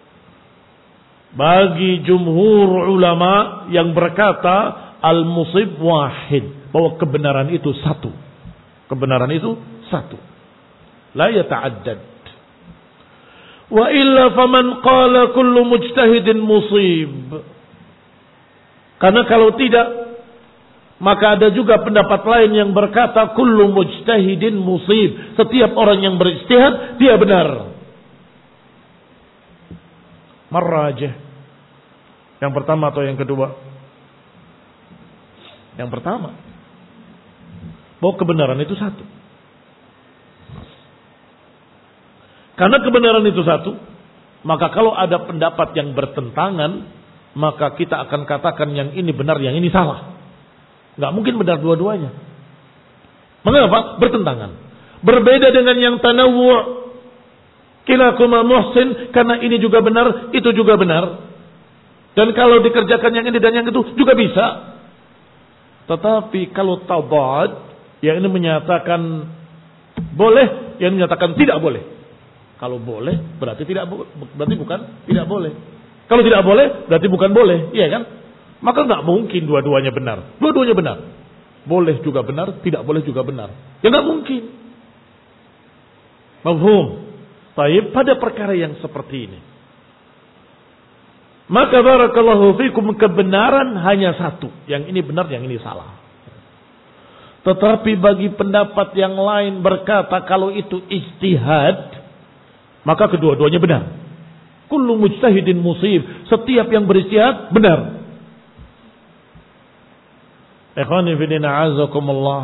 A: bagi jumhur ulama yang berkata al-musib wahid, bahwa kebenaran itu satu. Kebenaran itu satu. La yata'addad. Wa illa faman qala kullu mujtahidin musib. Karena kalau tidak, maka ada juga pendapat lain yang berkata kullu mujtahidin musib. Setiap orang yang berijtihad dia benar. Marrajih. Yang pertama atau yang kedua? Yang pertama. Bahwa kebenaran itu satu. Karena kebenaran itu satu, maka kalau ada pendapat yang bertentangan, maka kita akan katakan yang ini benar, yang ini salah. Gak mungkin benar dua-duanya. Mengapa? Bertentangan. Berbeda dengan yang tanawwu'. Kilakuma muhsin, karena ini juga benar, itu juga benar. Dan kalau dikerjakan yang ini dan yang itu juga bisa. Tetapi kalau tabad, yang ini menyatakan boleh, yang menyatakan tidak boleh. Kalau boleh berarti tidak berarti bukan tidak boleh. Kalau tidak boleh berarti bukan boleh, iya kan? Maka nggak mungkin dua-duanya benar. Dua-duanya benar. Boleh juga benar, tidak boleh juga benar. Ya nggak mungkin. Mafhum? Baik, pada perkara yang seperti ini, maka barakallahu fikum, kebenaran hanya satu. Yang ini benar, yang ini salah. Tetapi bagi pendapat yang lain berkata kalau itu ijtihad, maka kedua-duanya benar. Kullu mujtahidin musib. Setiap yang beristihad benar. Ikhwani fillah azakumullah.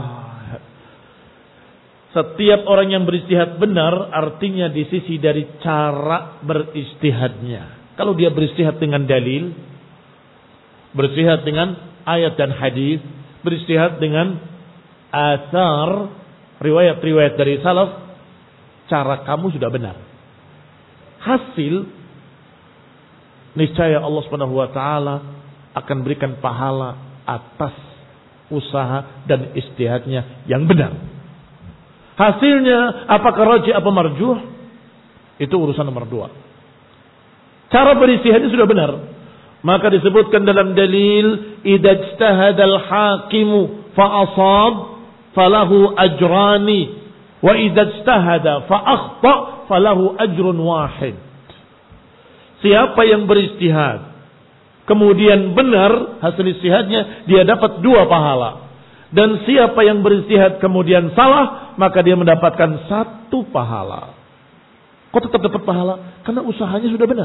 A: Setiap orang yang beristihad benar artinya di sisi dari cara beristihadnya. Kalau dia beristihad dengan dalil, beristihad dengan ayat dan hadis, beristihad dengan athar, riwayat-riwayat dari salaf, cara kamu sudah benar. Hasil niscaya Allah Subhanahu wa taala akan berikan pahala atas usaha dan ijtihadnya yang benar. Hasilnya apakah rajih apa marjuh? Itu urusan nomor dua. Cara beristihadnya sudah benar. Maka disebutkan dalam dalil, idza ijtahada al-hakimu fa asab falahu ajrani wa idza ijtahada fa akhta falahu ajrun wahid. Siapa yang beristihad kemudian benar hasil istihadnya, dia dapat dua pahala. Dan siapa yang beristihad kemudian salah, maka dia mendapatkan satu pahala. Kok tetap dapat pahala? Karena usahanya sudah benar.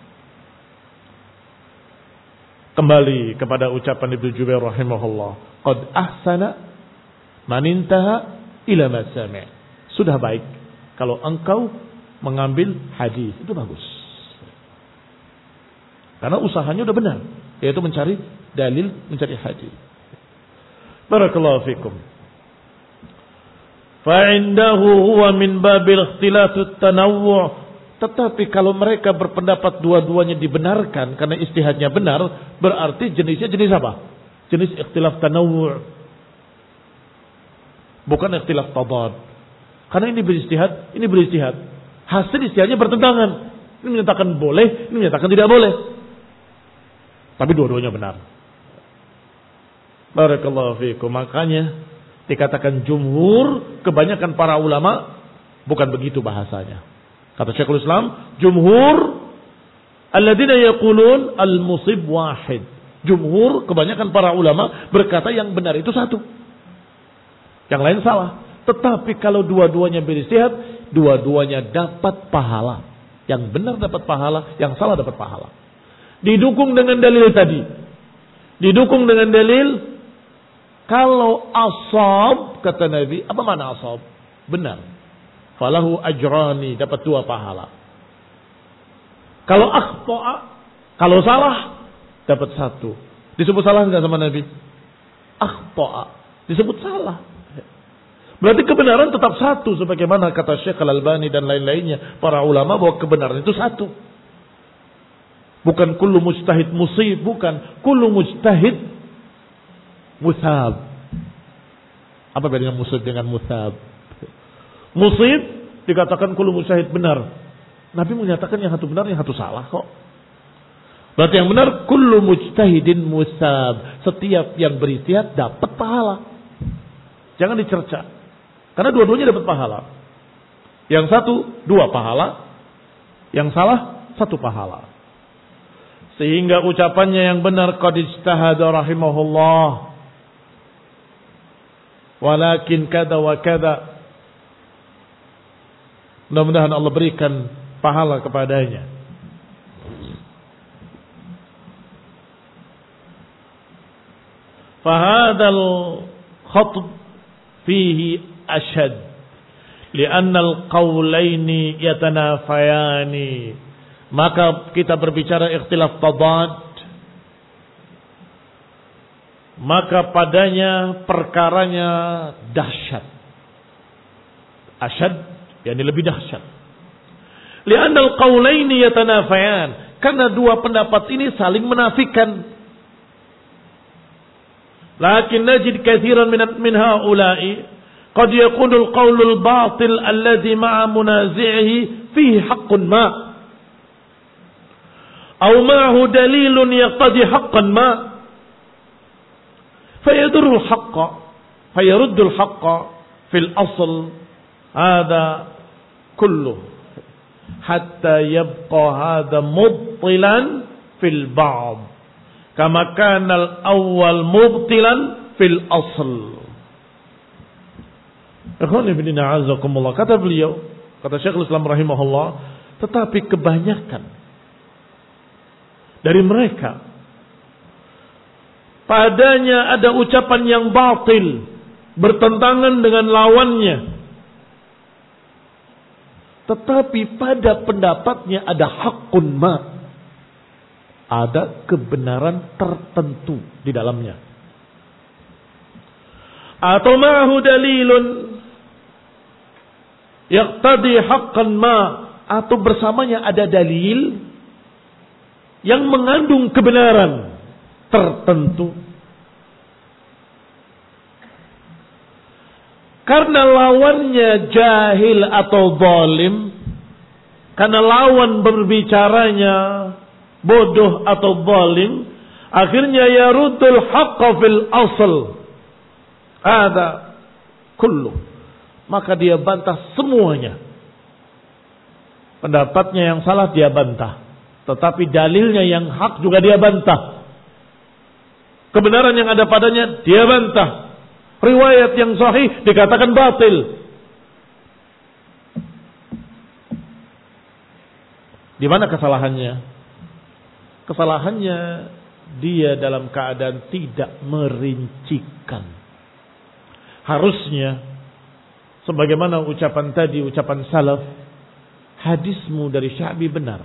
A: Kembali kepada ucapan Ibnu Jubair rahimahullah, qad ahsana man intaha ila ma sami'. Sudah baik kalau engkau mengambil hadis, itu bagus. Karena usahanya udah benar, yaitu mencari dalil, mencari hadis. Barakallahu fikum. Fa'indahu huwa min babil ikhtilafut tanawwu'. Tetapi kalau mereka berpendapat dua-duanya dibenarkan karena istihadnya benar, berarti jenisnya jenis apa? Jenis ikhtilaf tanawwu'. Bukan ikhtilaf tadad. Karena ini beristihad, ini beristihad. Hasil istihadnya bertentangan. Ini menyatakan boleh, ini menyatakan tidak boleh. Tapi dua-duanya benar. Barakallahu fiikum. Makanya dikatakan jumhur, kebanyakan para ulama bukan begitu bahasanya. Kata Syekhul Islam, jumhur alladzina yaqulun al-musib wahid. Jumhur, kebanyakan para ulama berkata yang benar itu satu. Yang lain salah. Tetapi kalau dua-duanya beristihad, dua-duanya dapat pahala. Yang benar dapat pahala, yang salah dapat pahala. Didukung dengan dalil tadi. Didukung dengan dalil, kalau asab, kata Nabi, apa mana asab? Benar. Falahu ajrani, dapat dua pahala. Kalau akhta'a, kalau salah, dapat satu. Disebut salah enggak sama Nabi? Akhta'a, disebut salah. Berarti kebenaran tetap satu, sebagaimana kata Syekh Al-Albani dan lain-lainnya, para ulama, bahwa kebenaran itu satu. Bukan kullu mujtahid musib, bukan. Kullu mujtahid musab. Apa bedanya musib dengan musab? Musib dikatakan kullu mujtahid benar. Nabi menyatakan yang satu benar, yang satu salah kok. Berarti yang benar kullu mujtahidin musab. Setiap yang beristihad dapat pahala. Jangan dicerca. Karena dua-duanya dapat pahala. Yang satu dua pahala, yang salah satu pahala. Sehingga ucapannya yang benar, qad ijtahada rahimahullah, walakin kada wa kada. Mudah-mudahan Allah berikan pahala kepadanya. Fahadal khatb fihi ashad, lianna al-qawlaini yatanafayani. Maka kita berbicara ikhtilaf tadad, maka padanya perkaranya dahsyat. Asyad, yakni lebih dahsyat. Li'anna al-qawlaini yatanafayan, karena dua pendapat ini saling menafikan. Lakin najid katsiran min min haula'i qad yakunu al-qawlu al-batil alladhi ma'a munazi'ihi fihi haqqun ma' أو معه دليل يقتضي حقا ما فيضر الحق فيرد الحق في الأصل هذا كله حتى يبقى هذا مبطلا في البعض كما كان الأول مبطلا في الأصل. Ikhwan ibn a'azakumullah, kata beliau, kata Syekhul Islam rahimahullah, tetapi kebanyakan dari mereka. Padanya ada ucapan yang batil, bertentangan dengan lawannya. Tetapi pada pendapatnya ada hakun ma. Ada kebenaran tertentu di dalamnya. Atau ma'ahu dalilun yaqtadi haqqan ma. Atau bersamanya ada dalil yang mengandung kebenaran tertentu. Karena lawannya jahil atau zalim, karena lawan berbicaranya bodoh atau zalim, akhirnya yaruddul haqqa fil asl. Ada kullu. Maka dia bantah semuanya. Pendapatnya yang salah dia bantah. Tetapi dalilnya yang hak juga dia bantah. Kebenaran yang ada padanya dia bantah. Riwayat yang sahih dikatakan batil. Di mana kesalahannya? Kesalahannya dia dalam keadaan tidak merincikan. Harusnya sebagaimana ucapan tadi, ucapan salaf, hadismu dari Sya'bi benar.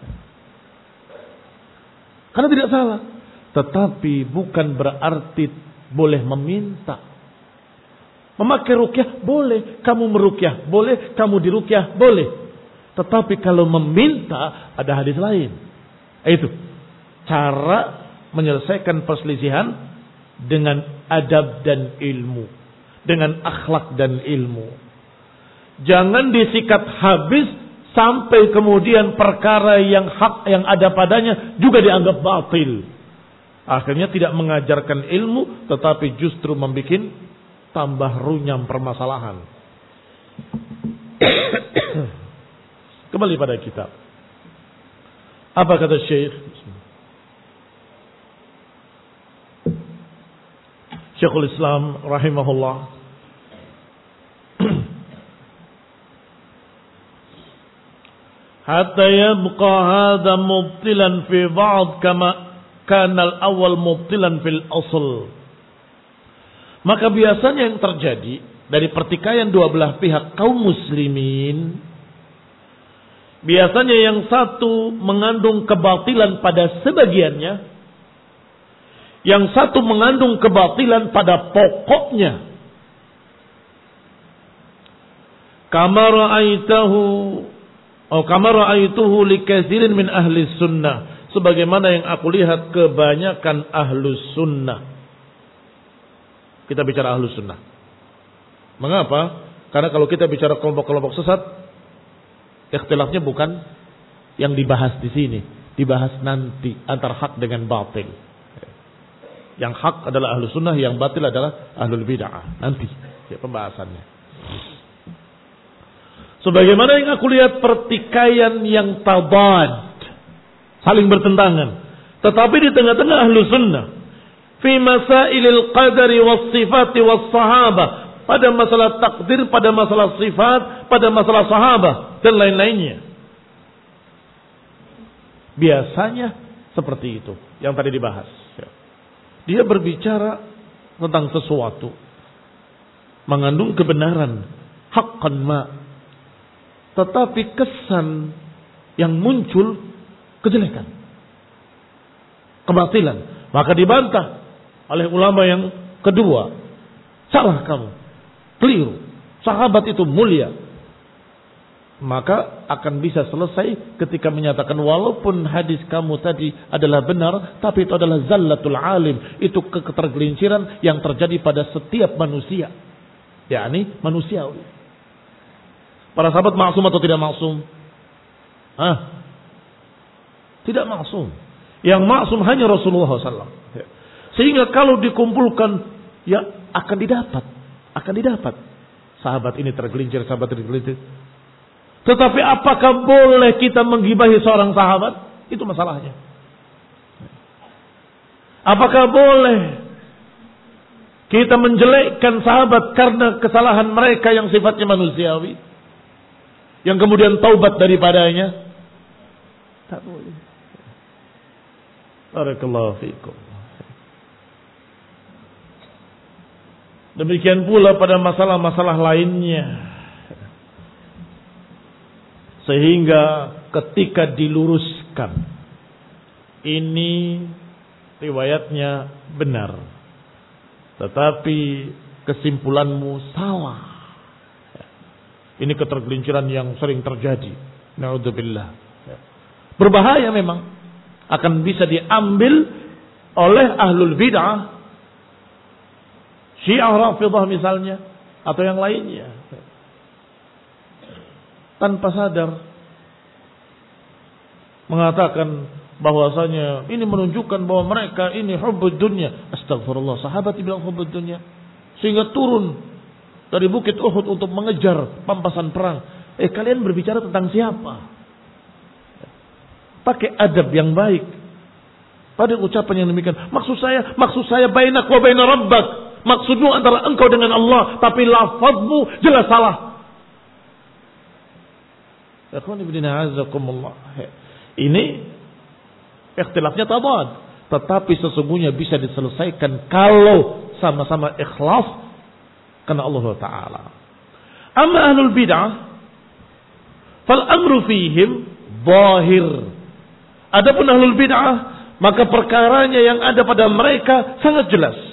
A: Karena tidak salah. Tetapi bukan berarti boleh meminta. Memakai rukyah boleh, kamu merukyah boleh, kamu dirukyah boleh. Tetapi kalau meminta ada hadis lain. Itu cara menyelesaikan perselisihan dengan adab dan ilmu, dengan akhlak dan ilmu. Jangan disikat habis sampai kemudian perkara yang hak yang ada padanya juga dianggap batil. Akhirnya tidak mengajarkan ilmu, tetapi justru membuat tambah runyam permasalahan. Kembali pada kitab. Apa kata Syekh? Syekhul Islam rahimahullah. Hatta yabqa hadha mubtilan fi ba'd kama kana al-awwal mubtilan fil asl. Maka biasanya yang terjadi dari pertikaian dua belah pihak kaum muslimin, biasanya yang satu mengandung kebatilan pada sebagiannya, yang satu mengandung kebatilan pada pokoknya. Kama ra'aitahu atau kama ra'aituhu likatsirin min ahli sunnah, sebagaimana yang aku lihat kebanyakan ahlus sunnah. Kita bicara ahlus sunnah. Mengapa? Karena kalau kita bicara kelompok-kelompok sesat, ikhtilafnya bukan yang dibahas di sini, dibahas nanti antara hak dengan batil. Yang hak adalah ahlus sunnah, yang batil adalah ahlul bid'ah. Nanti ya, pembahasannya. Sebagaimana yang aku lihat pertikaian yang tabad, saling bertentangan, tetapi di tengah-tengah ahlus sunnah. Fi masailil qadari was sifati was sahabah, pada masalah takdir, pada masalah sifat, pada masalah sahabah dan lain-lainnya. Biasanya seperti itu yang tadi dibahas. Dia berbicara tentang sesuatu mengandung kebenaran, haqqan ma, tetapi kesan yang muncul kejelekan, kebatilan, maka dibantah oleh ulama yang kedua. Salah kamu, keliru, sahabat itu mulia. Maka akan bisa selesai ketika menyatakan walaupun hadis kamu tadi adalah benar, tapi itu adalah zallatul alim, itu ketergelinciran yang terjadi pada setiap manusia, yakni manusiawi. Para sahabat maksum atau tidak maksum? Ah, tidak maksum. Yang maksum hanya Rasulullah shallallahu alaihi wasallam. Sehingga kalau dikumpulkan, ya akan didapat, akan didapat. Sahabat ini tergelincir, sahabat tergelincir. Tetapi apakah boleh kita menggibahi seorang sahabat? Itu masalahnya. Apakah boleh kita menjelekkan sahabat karena kesalahan mereka yang sifatnya manusiawi, yang kemudian taubat daripadanya? Tak boleh. Barakallahu fiikum. Demikian pula pada masalah-masalah lainnya. Sehingga ketika diluruskan, ini riwayatnya benar, tetapi kesimpulanmu salah. Ini ketergelinciran yang sering terjadi. Na'udzubillah. Berbahaya memang. Akan bisa diambil oleh ahlul bid'ah, Syiah Rafidhah misalnya, atau yang lainnya, tanpa sadar mengatakan bahwasanya ini menunjukkan bahwa mereka ini hubbud dunya. Astagfirullah, sahabat dibilang hubbud dunya, sehingga turun dari bukit Uhud untuk mengejar pampasan perang. Eh, kalian berbicara tentang siapa? Pakai adab yang baik pada ucapan yang demikian. Maksud saya, maksud saya bainak wa baina rabbak. Maksudmu antara engkau dengan Allah, tapi lafazmu jelas salah. Ini ikhtilafnya tabad, tetapi sesungguhnya bisa diselesaikan kalau sama-sama ikhlas karena Allah Ta'ala. Amma ahlul bid'ah fal amru fihim zahir. Adapun ahlul bid'ah, maka perkaranya yang ada pada mereka sangat jelas.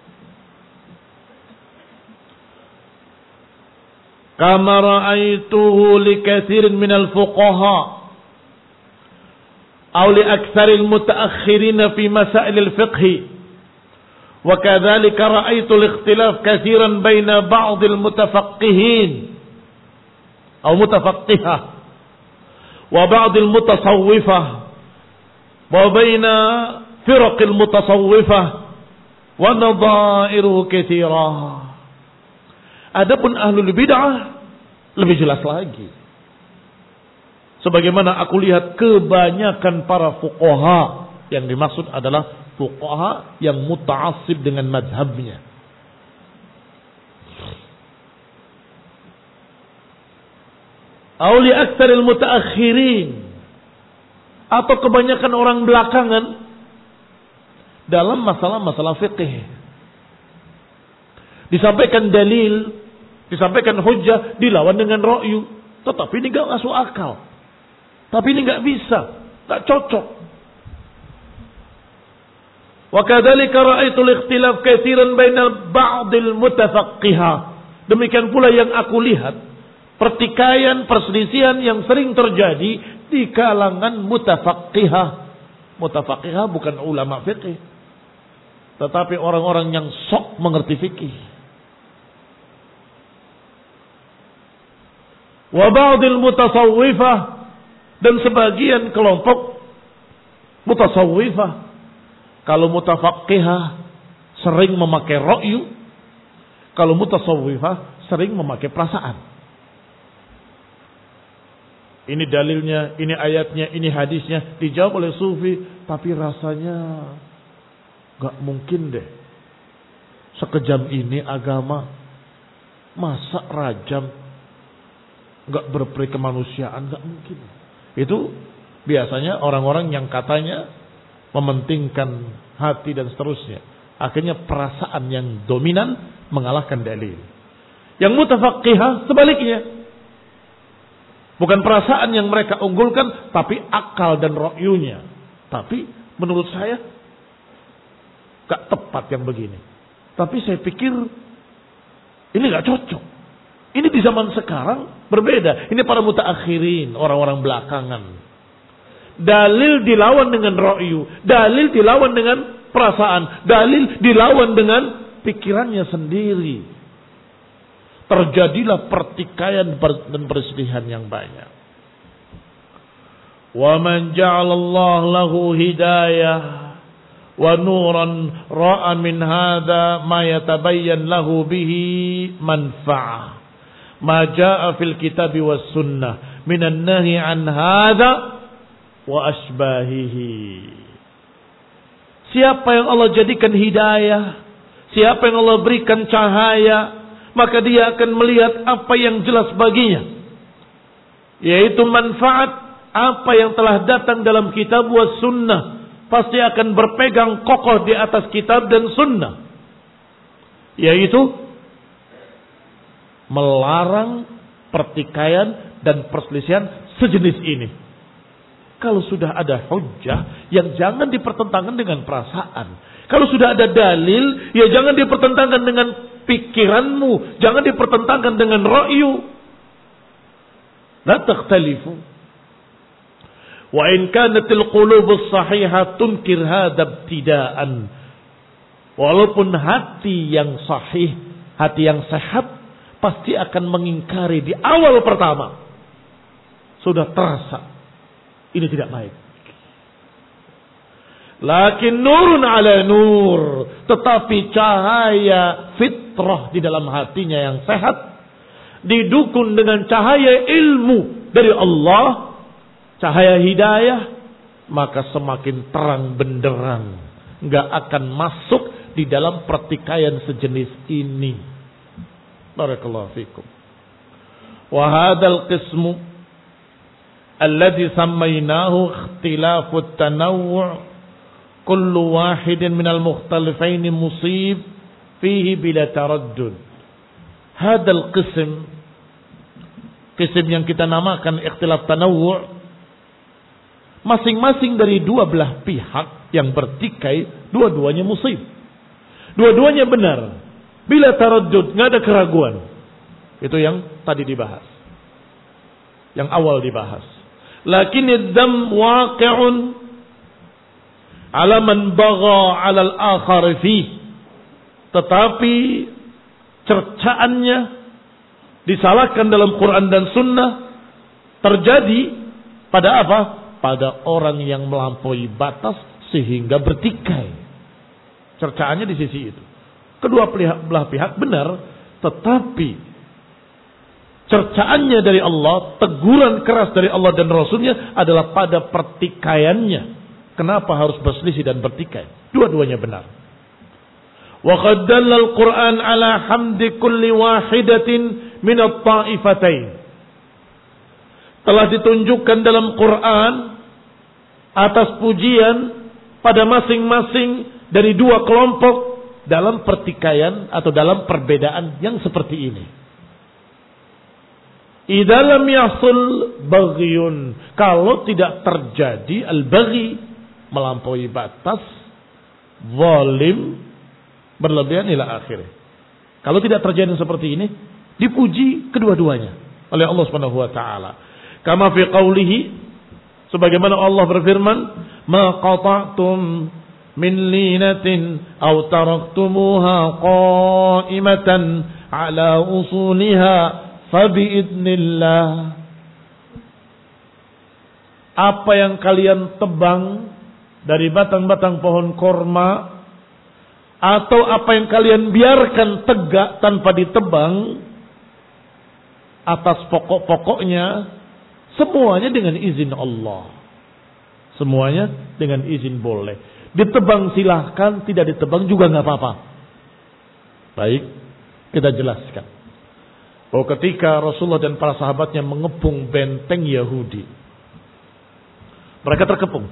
A: Kama ra'aituhu li katsirin minal fuqaha aw li aktsaril mutaakhirin fi masail al-fiqh. Wa kadzalika ra'aitu al-ikhtilaf katsiran baina ba'd al-mutafaqqihin aw mutafaqqihah wa ba'd al-mutasawwifah wa baina firaq al-mutasawwifah wa nadha'iruhu katsirah. Adapun ahlul bid'ah lebih jelas lagi. Sebagaimana aku lihat kebanyakan para fuqaha, yang dimaksud adalah fuqaha yang muta'assib dengan madhabnya. Aw li aktsaril mutaakhirin, atau kebanyakan orang belakangan dalam masalah-masalah fikih. Disampaikan dalil, disampaikan hujjah, dilawan dengan ra'yu. Tetapi ini gak masuk akal. Tapi ini gak bisa, gak cocok. Wa kadzalika ra'aitu al-ikhtilaf katsiran baina ba'dil mutafaqqihah. Demikian pula yang aku lihat, pertikaian, perselisihan yang sering terjadi di kalangan mutafaqqihah. Mutafaqqihah bukan ulama fikih, tetapi orang-orang yang sok mengerti fikih. Wa ba'dil mutasawwifah, dan sebagian kelompok mutasawwifah. Kalau mutafaqqihah sering memakai ra'yu, kalau mutasawwifah sering memakai perasaan. Ini dalilnya, ini ayatnya, ini hadisnya, dijawab oleh sufi, tapi rasanya gak mungkin deh. Sekejam ini agama, masa rajam gak berperi kemanusiaan, gak mungkin. Itu biasanya orang-orang yang katanya mementingkan hati dan seterusnya. Akhirnya perasaan yang dominan mengalahkan dalil. Yang mutafaqqihah sebaliknya. Bukan perasaan yang mereka unggulkan, tapi akal dan ra'yunya. Tapi menurut saya gak tepat yang begini. Tapi saya pikir ini gak cocok. Ini di zaman sekarang berbeda. Ini para mutaakhirin, orang-orang belakangan. Dalil dilawan dengan ra'yu, dalil dilawan dengan perasaan, dalil dilawan dengan pikirannya sendiri. Terjadilah pertikaian dan perselisihan yang banyak. Wa man ja'alallahu lahu hidayah wa nuran ra'a min hadha ma yatabayyan lahu bihi manfa'ah. Ma jaa fil kitabi was sunnah minan nahi an hadza wa asbahihi. Siapa yang Allah jadikan hidayah, siapa yang Allah berikan cahaya, maka dia akan melihat apa yang jelas baginya, yaitu manfaat apa yang telah datang dalam kitab was sunnah pasti akan berpegang kokoh di atas kitab dan sunnah, yaitu melarang pertikaian dan perselisihan sejenis ini. Kalau sudah ada hujjah, yang jangan dipertentangkan dengan perasaan. Kalau sudah ada dalil, ya jangan dipertentangkan dengan pikiranmu, jangan dipertentangkan dengan ra'yu. La takhtalifu. Wa in kanatil qulubus sahihah tunkir hadha ibtida'an. Walaupun hati yang sahih, hati yang sehat, pasti akan mengingkari di awal pertama. Sudah terasa ini tidak baik. Lakin nurun ala nur. Tetapi cahaya fitrah di dalam hatinya yang sehat, didukung dengan cahaya ilmu dari Allah, cahaya hidayah, maka semakin terang benderang. Nggak akan masuk di dalam pertikaian sejenis ini. Barakallahu fikum. Wa hadzal qismu alladhi sammaynahu ikhtilafut tanawwu' kullu wahidin minal mukhtalifaini musib fihi bila taraddud. Hadzal qism, qism yang kita namakan ikhtilaf tanawwu', masing-masing dari dua belah pihak yang bertikai, dua-duanya musib, dua-duanya benar, bila taraddud, nggak ada keraguan. Itu yang tadi dibahas, yang awal dibahas. Lakin ad-dam waqi'un ala man bagha 'ala al-akhar fi. Tetapi cercaannya disalahkan dalam Quran dan Sunnah terjadi pada apa? Pada orang yang melampaui batas sehingga bertikai. Cercaannya di sisi itu. Kedua belah pihak benar, tetapi cercaannya dari Allah, teguran keras dari Allah dan Rasulnya adalah pada pertikaiannya. Kenapa harus berselisih dan bertikai? Dua-duanya benar. Wa qad dalla al-Qur'an ala hamdi kulli wahidatin min at-ta'ifatain. Telah ditunjukkan dalam Quran atas pujian pada masing-masing dari dua kelompok dalam pertikaian atau dalam perbedaan yang seperti ini. Idza lam yahsul baghyun, kalau tidak terjadi al-baghi, melampaui batas, zalim, berlebihan ila akhirnya. Kalau tidak terjadi seperti ini, dipuji kedua-duanya oleh Allah Subhanahu wa taala. Kama fi qaulihi, sebagaimana Allah berfirman, ma qata'tum min linatin aw taraktumuha qa'imatan ala usuliha fabi'idnillah. Apa yang kalian tebang dari batang-batang pohon korma, atau apa yang kalian biarkan tegak tanpa ditebang atas pokok-pokoknya, semuanya dengan izin Allah. Semuanya dengan izin boleh. Ditebang silahkan, tidak ditebang juga nggak apa-apa. Baik, kita jelaskan. Bahwa ketika Rasulullah dan para sahabatnya mengepung benteng Yahudi, mereka terkepung.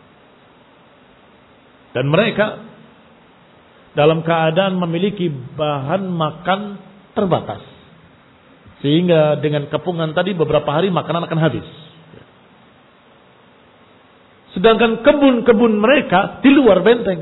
A: Dan mereka dalam keadaan memiliki bahan makan terbatas. Sehingga dengan kepungan tadi beberapa hari makanan akan habis. Sedangkan kebun-kebun mereka di luar benteng.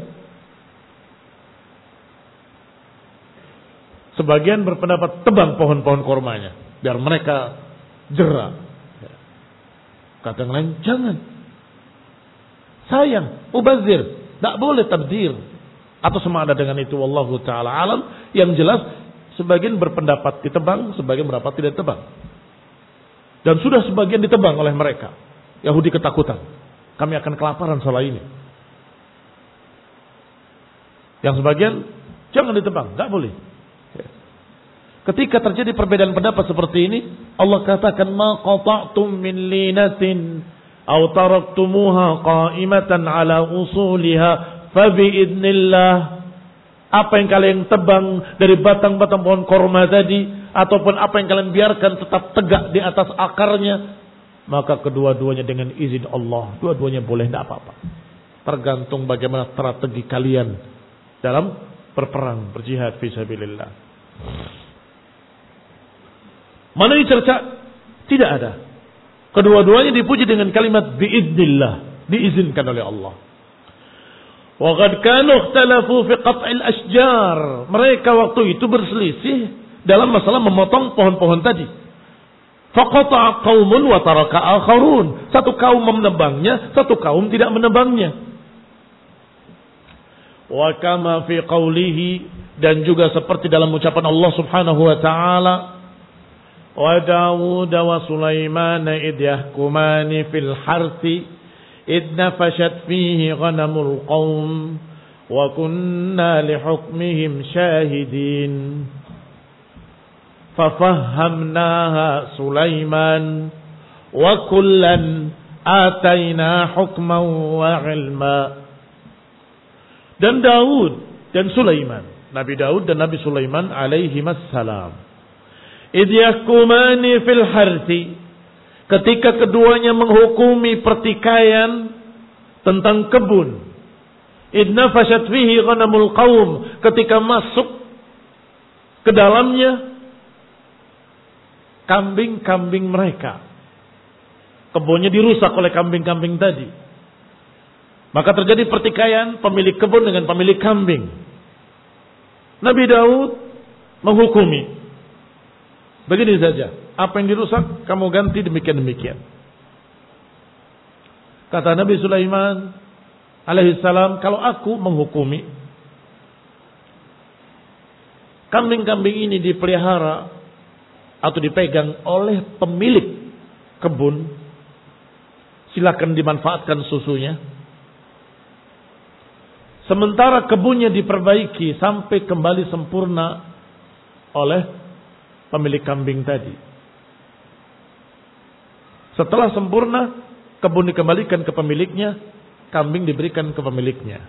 A: Sebagian berpendapat tebang pohon-pohon kormanya, biar mereka jera. Kata yang lain, jangan. Sayang, mubazir, tidak boleh tabdir. Atau sama ada dengan itu, wallahu ta'ala alam. Yang jelas, sebagian berpendapat ditebang, sebagian berpendapat tidak ditebang. Dan sudah sebagian ditebang oleh mereka. Yahudi ketakutan, kami akan kelaparan setelah ini. Yang sebagian, jangan ditebang, tidak boleh. Ketika terjadi perbedaan pendapat seperti ini, Allah katakan, ma qata'tum min linatin aw taraktumuha qa'imatan ala usuliha fabi'idnillah. Apa yang kalian tebang dari batang-batang pohon korma tadi, ataupun apa yang kalian biarkan tetap tegak di atas akarnya, maka kedua-duanya dengan izin Allah, dua-duanya boleh, tidak apa-apa. Tergantung bagaimana strategi kalian dalam berperang, berjihad fisabilillah. Mana dicerca? Tidak ada. Kedua-duanya dipuji dengan kalimat biiznillah, diizinkan oleh Allah. Wa qad kanu ikhtalafu fi qat'il asjar. Mereka waktu itu berselisih dalam masalah memotong pohon-pohon tadi. Faqata'a qaumun wa taraka akharun. Satu kaum menebangnya, satu kaum tidak menebangnya. Wa kama fi qawlihi, dan juga seperti dalam ucapan Allah Subhanahu wa taala, wa Dawud wa Sulaiman id yahkumani fil harthi id nafashat fihi ghanamul qaum wa kunna li hukmihim syahidin fafahhamnaha Sulaiman wa kullan atayna hukman wa ilma. Dan Daud dan Sulaiman, Nabi Daud dan Nabi Sulaiman alaihimassalam, idh yahkumani fil harthi, ketika keduanya menghukumi pertikaian tentang kebun. Idh nafashat fihi ghanamul qaum, ketika masuk ke dalamnya kambing-kambing mereka. Kebunnya dirusak oleh kambing-kambing tadi. Maka terjadi pertikaian pemilik kebun dengan pemilik kambing. Nabi Daud menghukumi. Begini saja, apa yang dirusak kamu ganti demikian-demikian. Kata Nabi Sulaiman alaihissalam, kalau aku menghukumi, kambing-kambing ini dipelihara atau dipegang oleh pemilik kebun, silakan dimanfaatkan susunya. Sementara kebunnya diperbaiki sampai kembali sempurna oleh pemilik kambing tadi. Setelah sempurna, kebun dikembalikan ke pemiliknya, kambing diberikan ke pemiliknya.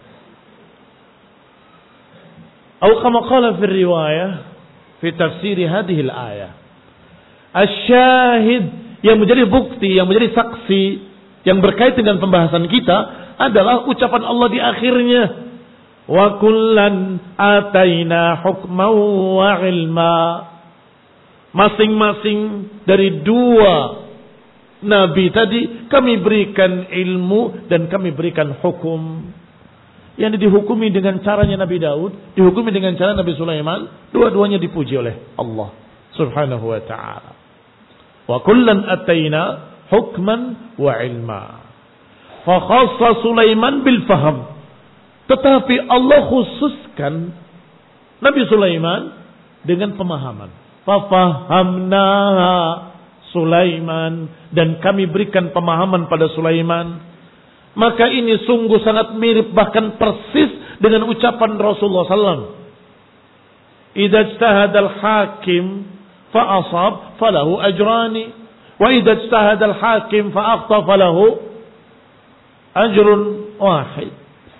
A: Atau kama qala fi riwayah fi tafsir hadhihi al-ayah. Asy-syahid, yang menjadi bukti, yang menjadi saksi yang berkait dengan pembahasan kita adalah ucapan Allah di akhirnya. Wa kullan ataina hukman wa ilma. Masing-masing dari dua nabi tadi kami berikan ilmu dan kami berikan hukum. Yang dihukumi dengan caranya Nabi Daud, dihukumi dengan cara Nabi Sulaiman, dua-duanya dipuji oleh Allah Subhanahu wa taala. Wa kullan ataina hukman wa ilma. Fa khassa Sulaiman bil fahm. Tetapi Allah khususkan Nabi Sulaiman dengan pemahaman. Fafahamnaha Sulaiman, dan kami berikan pemahaman pada Sulaiman. Maka ini sungguh sangat mirip, bahkan persis dengan ucapan Rasulullah sallallahu alaihi wasallam. Idza ijtahada al-hakim fa asab falahu ajrani, wa idza ijtahada al-hakim fa akhta falahu ajrun wahid.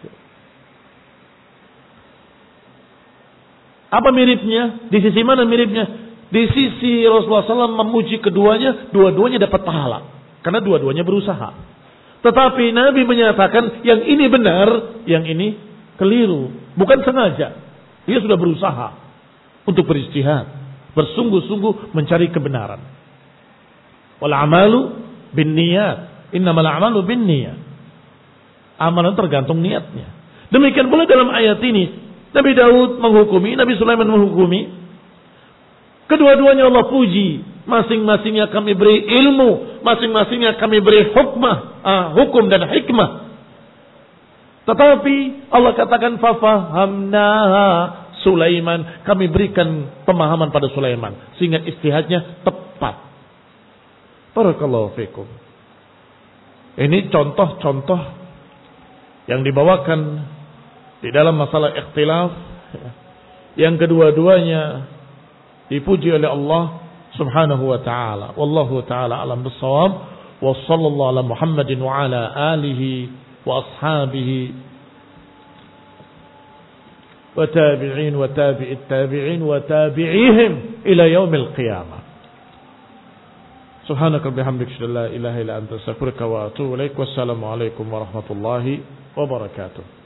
A: Apa miripnya? Di sisi mana miripnya? Di sisi Rasulullah sallallahu alaihi wasallam memuji keduanya, dua-duanya dapat pahala. Karena dua-duanya berusaha. Tetapi Nabi menyatakan yang ini benar, yang ini keliru. Bukan sengaja. Dia sudah berusaha untuk berijtihad, bersungguh-sungguh mencari kebenaran. Wal amalu bin niyat. Innamal a'malu bin niyat. Amalan tergantung niatnya. Demikian pula dalam ayat ini. Nabi Daud menghukumi, Nabi Sulaiman menghukumi. Kedua-duanya Allah puji. Masing-masingnya kami beri ilmu, masing-masingnya kami beri hukmah, ah, hukum dan hikmah. Tetapi Allah katakan fafahamnaha Sulaiman, kami berikan pemahaman pada Sulaiman sehingga ijtihadnya tepat. Barakallahu fikum. Ini contoh-contoh yang dibawakan di dalam masalah ikhtilaf, yang kedua-duanya dipuji oleh Allah Subhanahu wa ta'ala. Wallahu ta'ala alam bissawab. Wa sallallahu ala Muhammadin wa ala alihi wa ashabihi wa tabi'in wa tabi'it tabi'in wa tabi'ihim ila yaumil qiyamah. Subhanaka bihamdika la ilaha illa anta astaghfiruka wa atubu ilaik. Wassalamu alaikum warahmatullahi wabarakatuh.